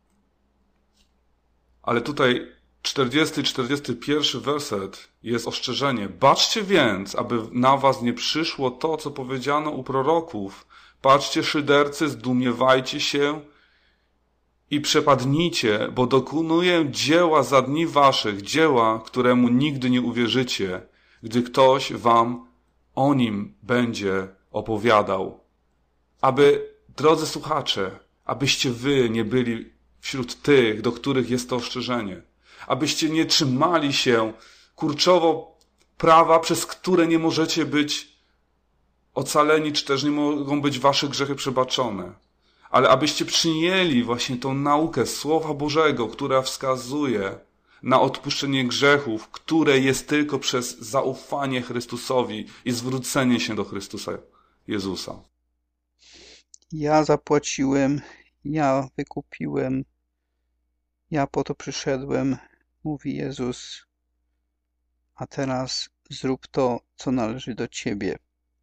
Ale tutaj 40-41 werset jest ostrzeżenie. Baczcie więc, aby na was nie przyszło to, co powiedziano u proroków. Patrzcie, szydercy, zdumiewajcie się i przepadnijcie, bo dokonuję dzieła za dni waszych, dzieła, któremu nigdy nie uwierzycie, gdy ktoś wam o nim będzie opowiadał. Aby, drodzy słuchacze, abyście wy nie byli wśród tych, do których jest to ostrzeżenie. Abyście nie trzymali się kurczowo prawa, przez które nie możecie być ocaleni, czy też nie mogą być wasze grzechy przebaczone. Ale abyście przyjęli właśnie tą naukę Słowa Bożego, która wskazuje na odpuszczenie grzechów, które jest tylko przez zaufanie Chrystusowi i zwrócenie się do Chrystusa Jezusa. Ja zapłaciłem, ja wykupiłem, ja po to przyszedłem, mówi Jezus, a teraz zrób to, co należy do Ciebie.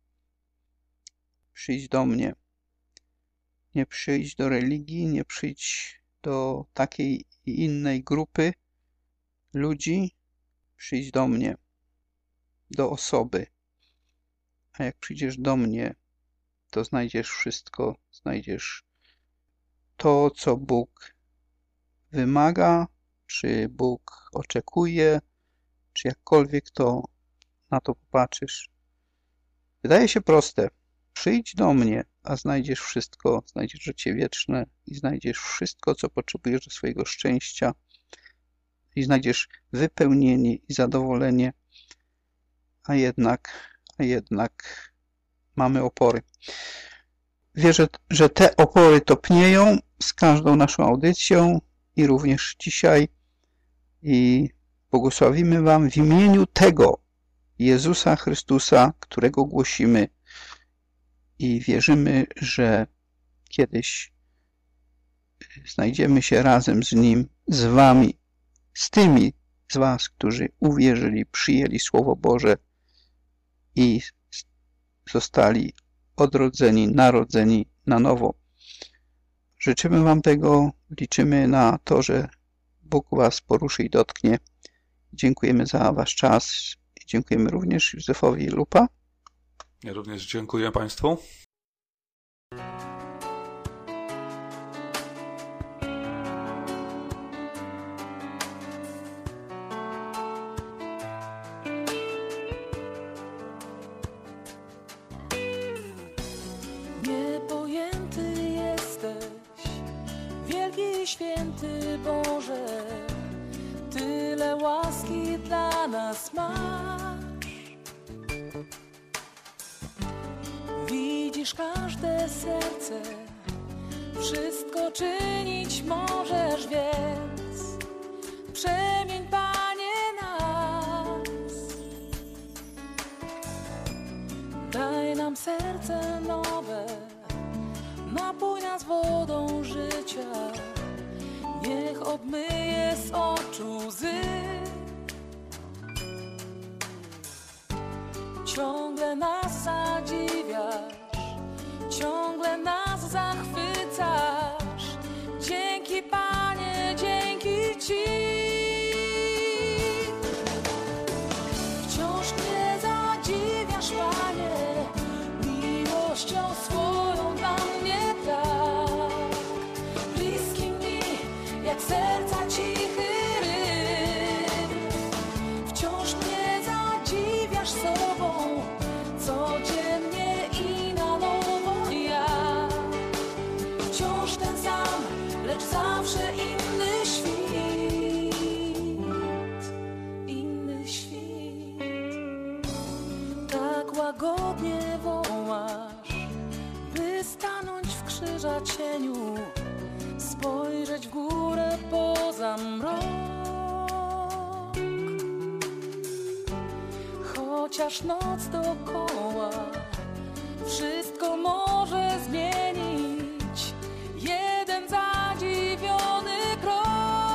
Przyjdź do mnie. Nie przyjdź do religii, nie przyjdź do takiej i innej grupy ludzi. Przyjdź do mnie, do osoby. A jak przyjdziesz do mnie, to znajdziesz wszystko, znajdziesz to, co Bóg wymaga, czy Bóg oczekuje, czy jakkolwiek to na to popatrzysz. Wydaje się proste. Przyjdź do mnie, a znajdziesz wszystko, znajdziesz życie wieczne i znajdziesz wszystko, co potrzebujesz do swojego szczęścia i znajdziesz wypełnienie i zadowolenie, a jednak mamy opory. Wierzę, że te opory topnieją z każdą naszą audycją i również dzisiaj i błogosławimy Wam w imieniu tego Jezusa Chrystusa, którego głosimy i wierzymy, że kiedyś znajdziemy się razem z Nim, z Wami, z tymi z Was, którzy uwierzyli, przyjęli Słowo Boże i zostali odrodzeni, narodzeni na nowo. Życzymy Wam tego, liczymy na to, że Bóg Was poruszy i dotknie. Dziękujemy za Wasz czas i dziękujemy również Józefowi Lupa. Ja również dziękuję Państwu. Nie Święty Boże, tyle łaski dla nas masz. Widzisz każde serce, wszystko czynić możesz, więc przemień, Panie, nas. Daj nam serce nowe, napój nas wodą życia. Niech obmyje z oczu łzy. Ciągle nas zadziwiasz, ciągle nas zachwycasz. Dzięki, Panie, dzięki Ci. Wciąż mnie zadziwiasz, Panie, miłością swoją dla mnie tak. Bliski mi jak serca cichy rytm. Wciąż mnie zadziwiasz sobą, codziennie i na nowo. Ja wciąż ten sam, lecz zawsze inny świt. Inny świt. Tak łagodnie wołasz, by stanąć w krzyża cieniu, spojrzeć w górę poza mrok. Chociaż noc dokoła wszystko może zmienić, jeden zadziwiony krok.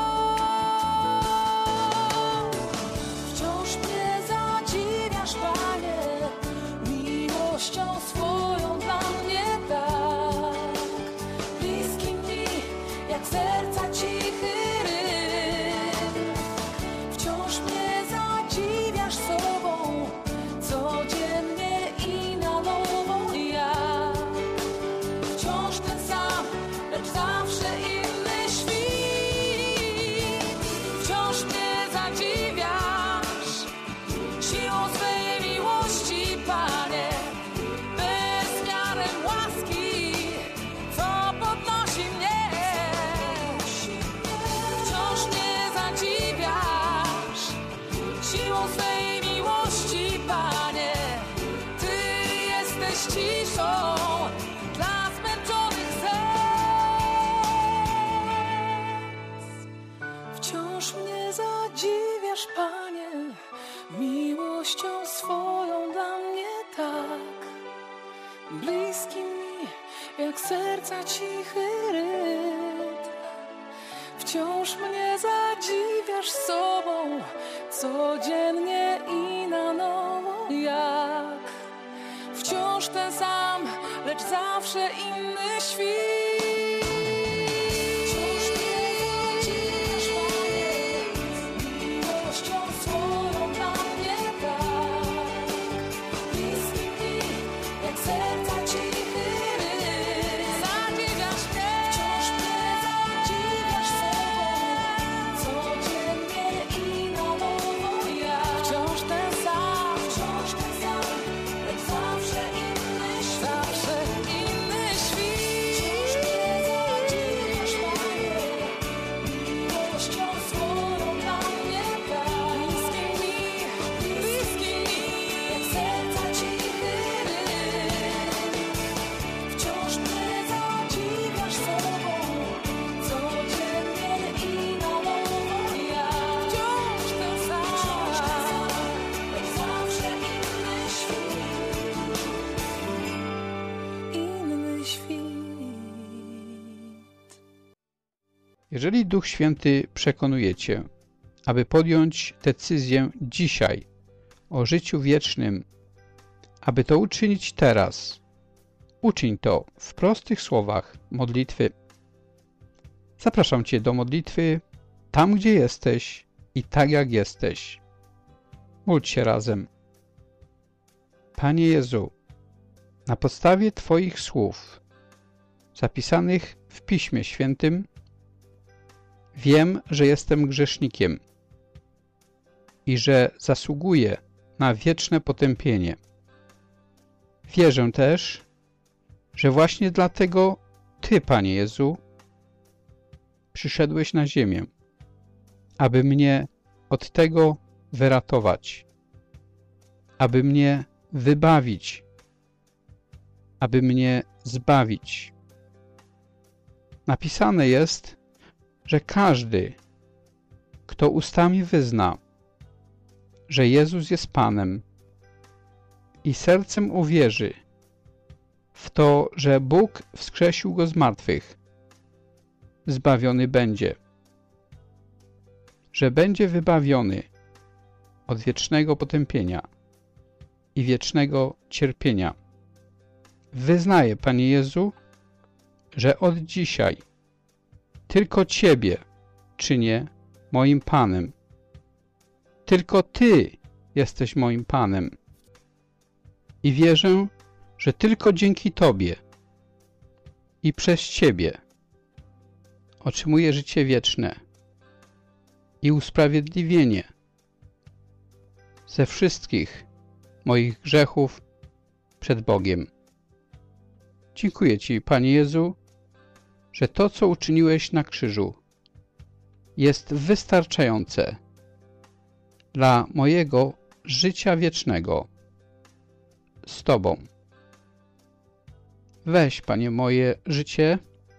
Wciąż mnie zadziwiasz, Panie, miłością swoją dla mnie tak. Bliski mi jak serca cichy rytm. Wciąż mnie zadziwiasz sobą, codziennie i na nowo. Ja wciąż ten sam, lecz zawsze inny świt. Wciąż mnie zadziwiasz siłą swej miłości, Panie, bezmiarem łaski, co podnosi mnie. Wciąż mnie zadziwiasz siłą swej miłości, Panie. Ty jesteś ciszą dla zmęczonych serc. Wciąż mnie zadziwiasz, Panie, miłością swoją dla mnie tak. Bliski mi jak serca cichy rytm. Wciąż mnie zadziwiasz sobą, codziennie i na nowo. Jak wciąż ten sam, lecz zawsze inny świt. Wciąż mnie zadziwiasz, Panie, miłością swoją dla mnie tak. Bliski mi jak serca cichy rytm. Zadziwiasz mnie, wciąż mnie zadziwiasz sobą, codziennie i na nowo. Ja wciąż ten sam, lecz zawsze inny świt. Zawsze inny świt. Wciąż mnie zadziwiasz, Panie, miłością swoją dla mnie tak. Bliski mi, jak serca cichy rytm. Wciąż mnie zadziwiasz sobą, codziennie i na nowo. Ja wciąż ten sam, lecz zawsze inny świt. Inny świt. Jeżeli Duch Święty przekonuje Cię, aby podjąć decyzję dzisiaj o życiu wiecznym, aby to uczynić teraz, uczyń to w prostych słowach modlitwy. Zapraszam Cię do modlitwy tam, gdzie jesteś i tak, jak jesteś. Módl się razem. Panie Jezu, na podstawie Twoich słów zapisanych w Piśmie Świętym wiem, że jestem grzesznikiem i że zasługuję na wieczne potępienie. Wierzę też, że właśnie dlatego Ty, Panie Jezu, przyszedłeś na ziemię, aby mnie od tego wyratować, aby mnie wybawić, aby mnie zbawić. Napisane jest, że każdy, kto ustami wyzna, że Jezus jest Panem i sercem uwierzy w to, że Bóg wskrzesił Go z martwych, zbawiony będzie, że będzie wybawiony od wiecznego potępienia i wiecznego cierpienia. Wyznaję, Panie Jezu, że od dzisiaj tylko Ciebie czynię moim Panem. Tylko Ty jesteś moim Panem. I wierzę, że tylko dzięki Tobie i przez Ciebie otrzymuję życie wieczne i usprawiedliwienie ze wszystkich moich grzechów przed Bogiem. Dziękuję Ci, Panie Jezu, że to, co uczyniłeś na krzyżu, jest wystarczające dla mojego życia wiecznego z Tobą. Weź, Panie, moje życie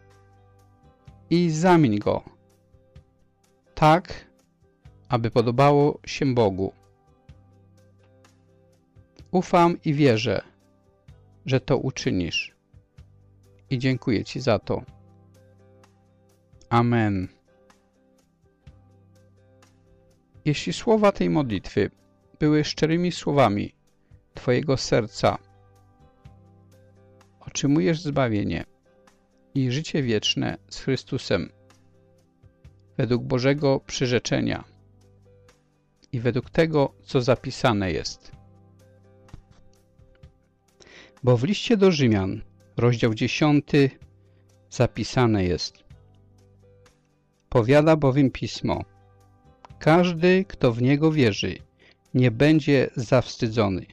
i zamień go tak, aby podobało się Bogu. Ufam i wierzę, że to uczynisz. I dziękuję Ci za to. Amen. Jeśli słowa tej modlitwy były szczerymi słowami Twojego serca, otrzymujesz zbawienie i życie wieczne z Chrystusem według Bożego przyrzeczenia i według tego, co zapisane jest. Bo w liście do Rzymian, rozdział 10, zapisane jest: powiada bowiem Pismo: każdy, kto w Niego wierzy, nie będzie zawstydzony.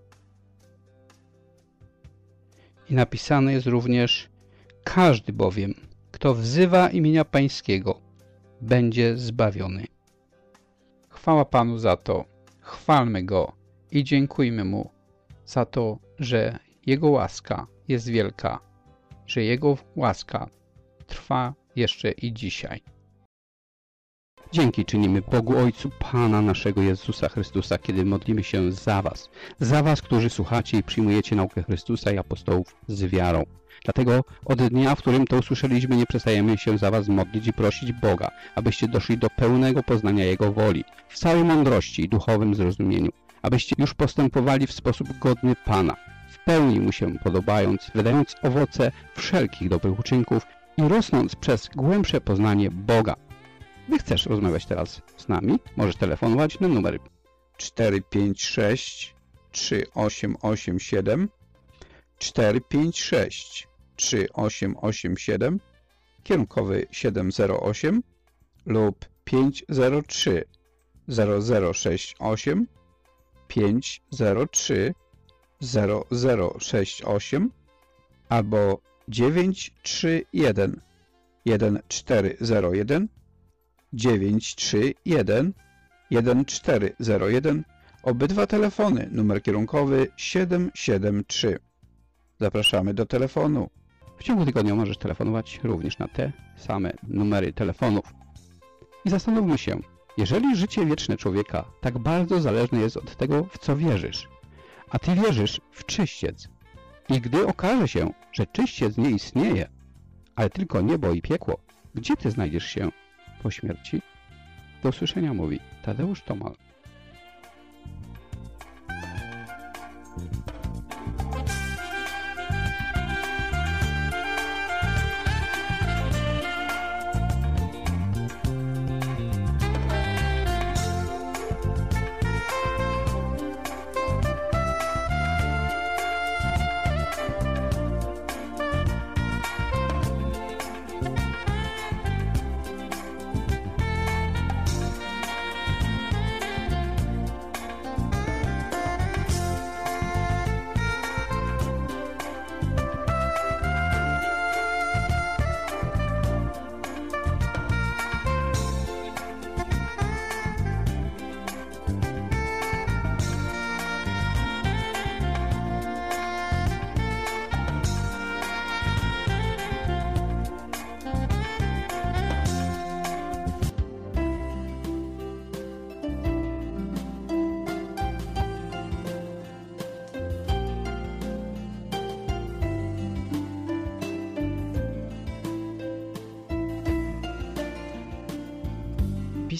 I napisane jest również: każdy bowiem, kto wzywa imienia Pańskiego, będzie zbawiony. Chwała Panu za to, chwalmy Go i dziękujmy Mu za to, że Jego łaska jest wielka, że Jego łaska trwa jeszcze i dzisiaj. Dzięki czynimy Bogu Ojcu Pana naszego Jezusa Chrystusa, kiedy modlimy się za Was, którzy słuchacie i przyjmujecie naukę Chrystusa i apostołów z wiarą. Dlatego od dnia, w którym to usłyszeliśmy, nie przestajemy się za Was modlić i prosić Boga, abyście doszli do pełnego poznania Jego woli, w całej mądrości i duchowym zrozumieniu, abyście już postępowali w sposób godny Pana, w pełni Mu się podobając, wydając owoce wszelkich dobrych uczynków i rosnąc przez głębsze poznanie Boga. Gdy chcesz rozmawiać teraz z nami, możesz telefonować na numer 456 3887 456 3887, kierunkowy 708 lub 503 0068 503 0068 albo 931 1401 931 1401. Obydwa telefony, numer kierunkowy 773. Zapraszamy do telefonu. W ciągu tygodnia możesz telefonować również na te same numery telefonów. I zastanówmy się, jeżeli życie wieczne człowieka tak bardzo zależne jest od tego, w co wierzysz, a Ty wierzysz w czyściec, i gdy okaże się, że czyściec nie istnieje, ale tylko niebo i piekło, gdzie Ty znajdziesz się po śmierci? Do usłyszenia, mówi Tadeusz Tomal.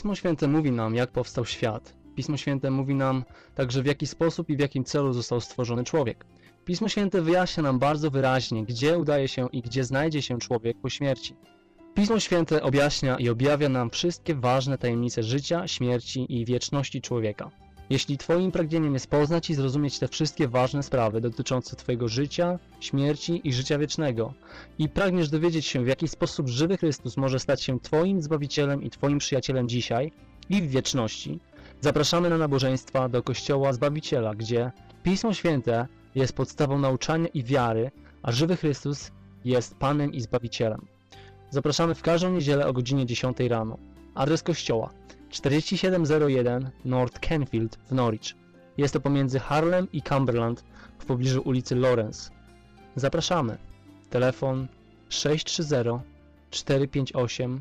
Pismo Święte mówi nam, jak powstał świat. Pismo Święte mówi nam także, w jaki sposób i w jakim celu został stworzony człowiek. Pismo Święte wyjaśnia nam bardzo wyraźnie, gdzie udaje się i gdzie znajdzie się człowiek po śmierci. Pismo Święte objaśnia i objawia nam wszystkie ważne tajemnice życia, śmierci i wieczności człowieka. Jeśli Twoim pragnieniem jest poznać i zrozumieć te wszystkie ważne sprawy dotyczące Twojego życia, śmierci i życia wiecznego i pragniesz dowiedzieć się, w jaki sposób żywy Chrystus może stać się Twoim Zbawicielem i Twoim przyjacielem dzisiaj i w wieczności, zapraszamy na nabożeństwa do Kościoła Zbawiciela, gdzie Pismo Święte jest podstawą nauczania i wiary, a żywy Chrystus jest Panem i Zbawicielem. Zapraszamy w każdą niedzielę o godzinie 10 rano. Adres kościoła 4701 North Canfield w Norwich. Jest to pomiędzy Harlem i Cumberland w pobliżu ulicy Lawrence. Zapraszamy. Telefon 630 458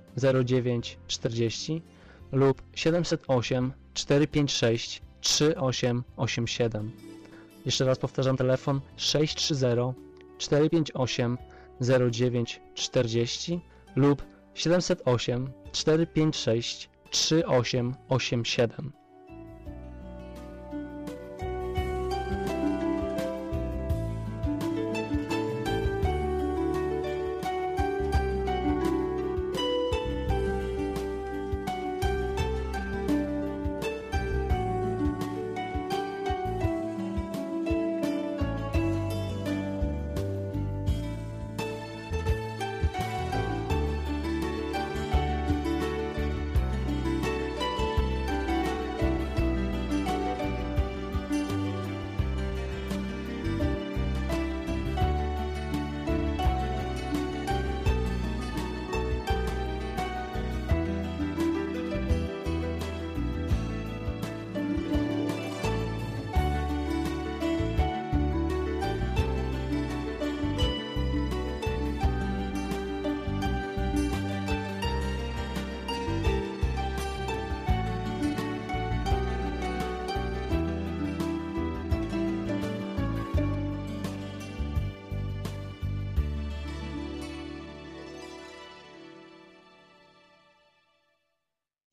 0940 lub 708 456 3887. Jeszcze raz powtarzam, telefon 630 458 0940 lub 708 456 3887.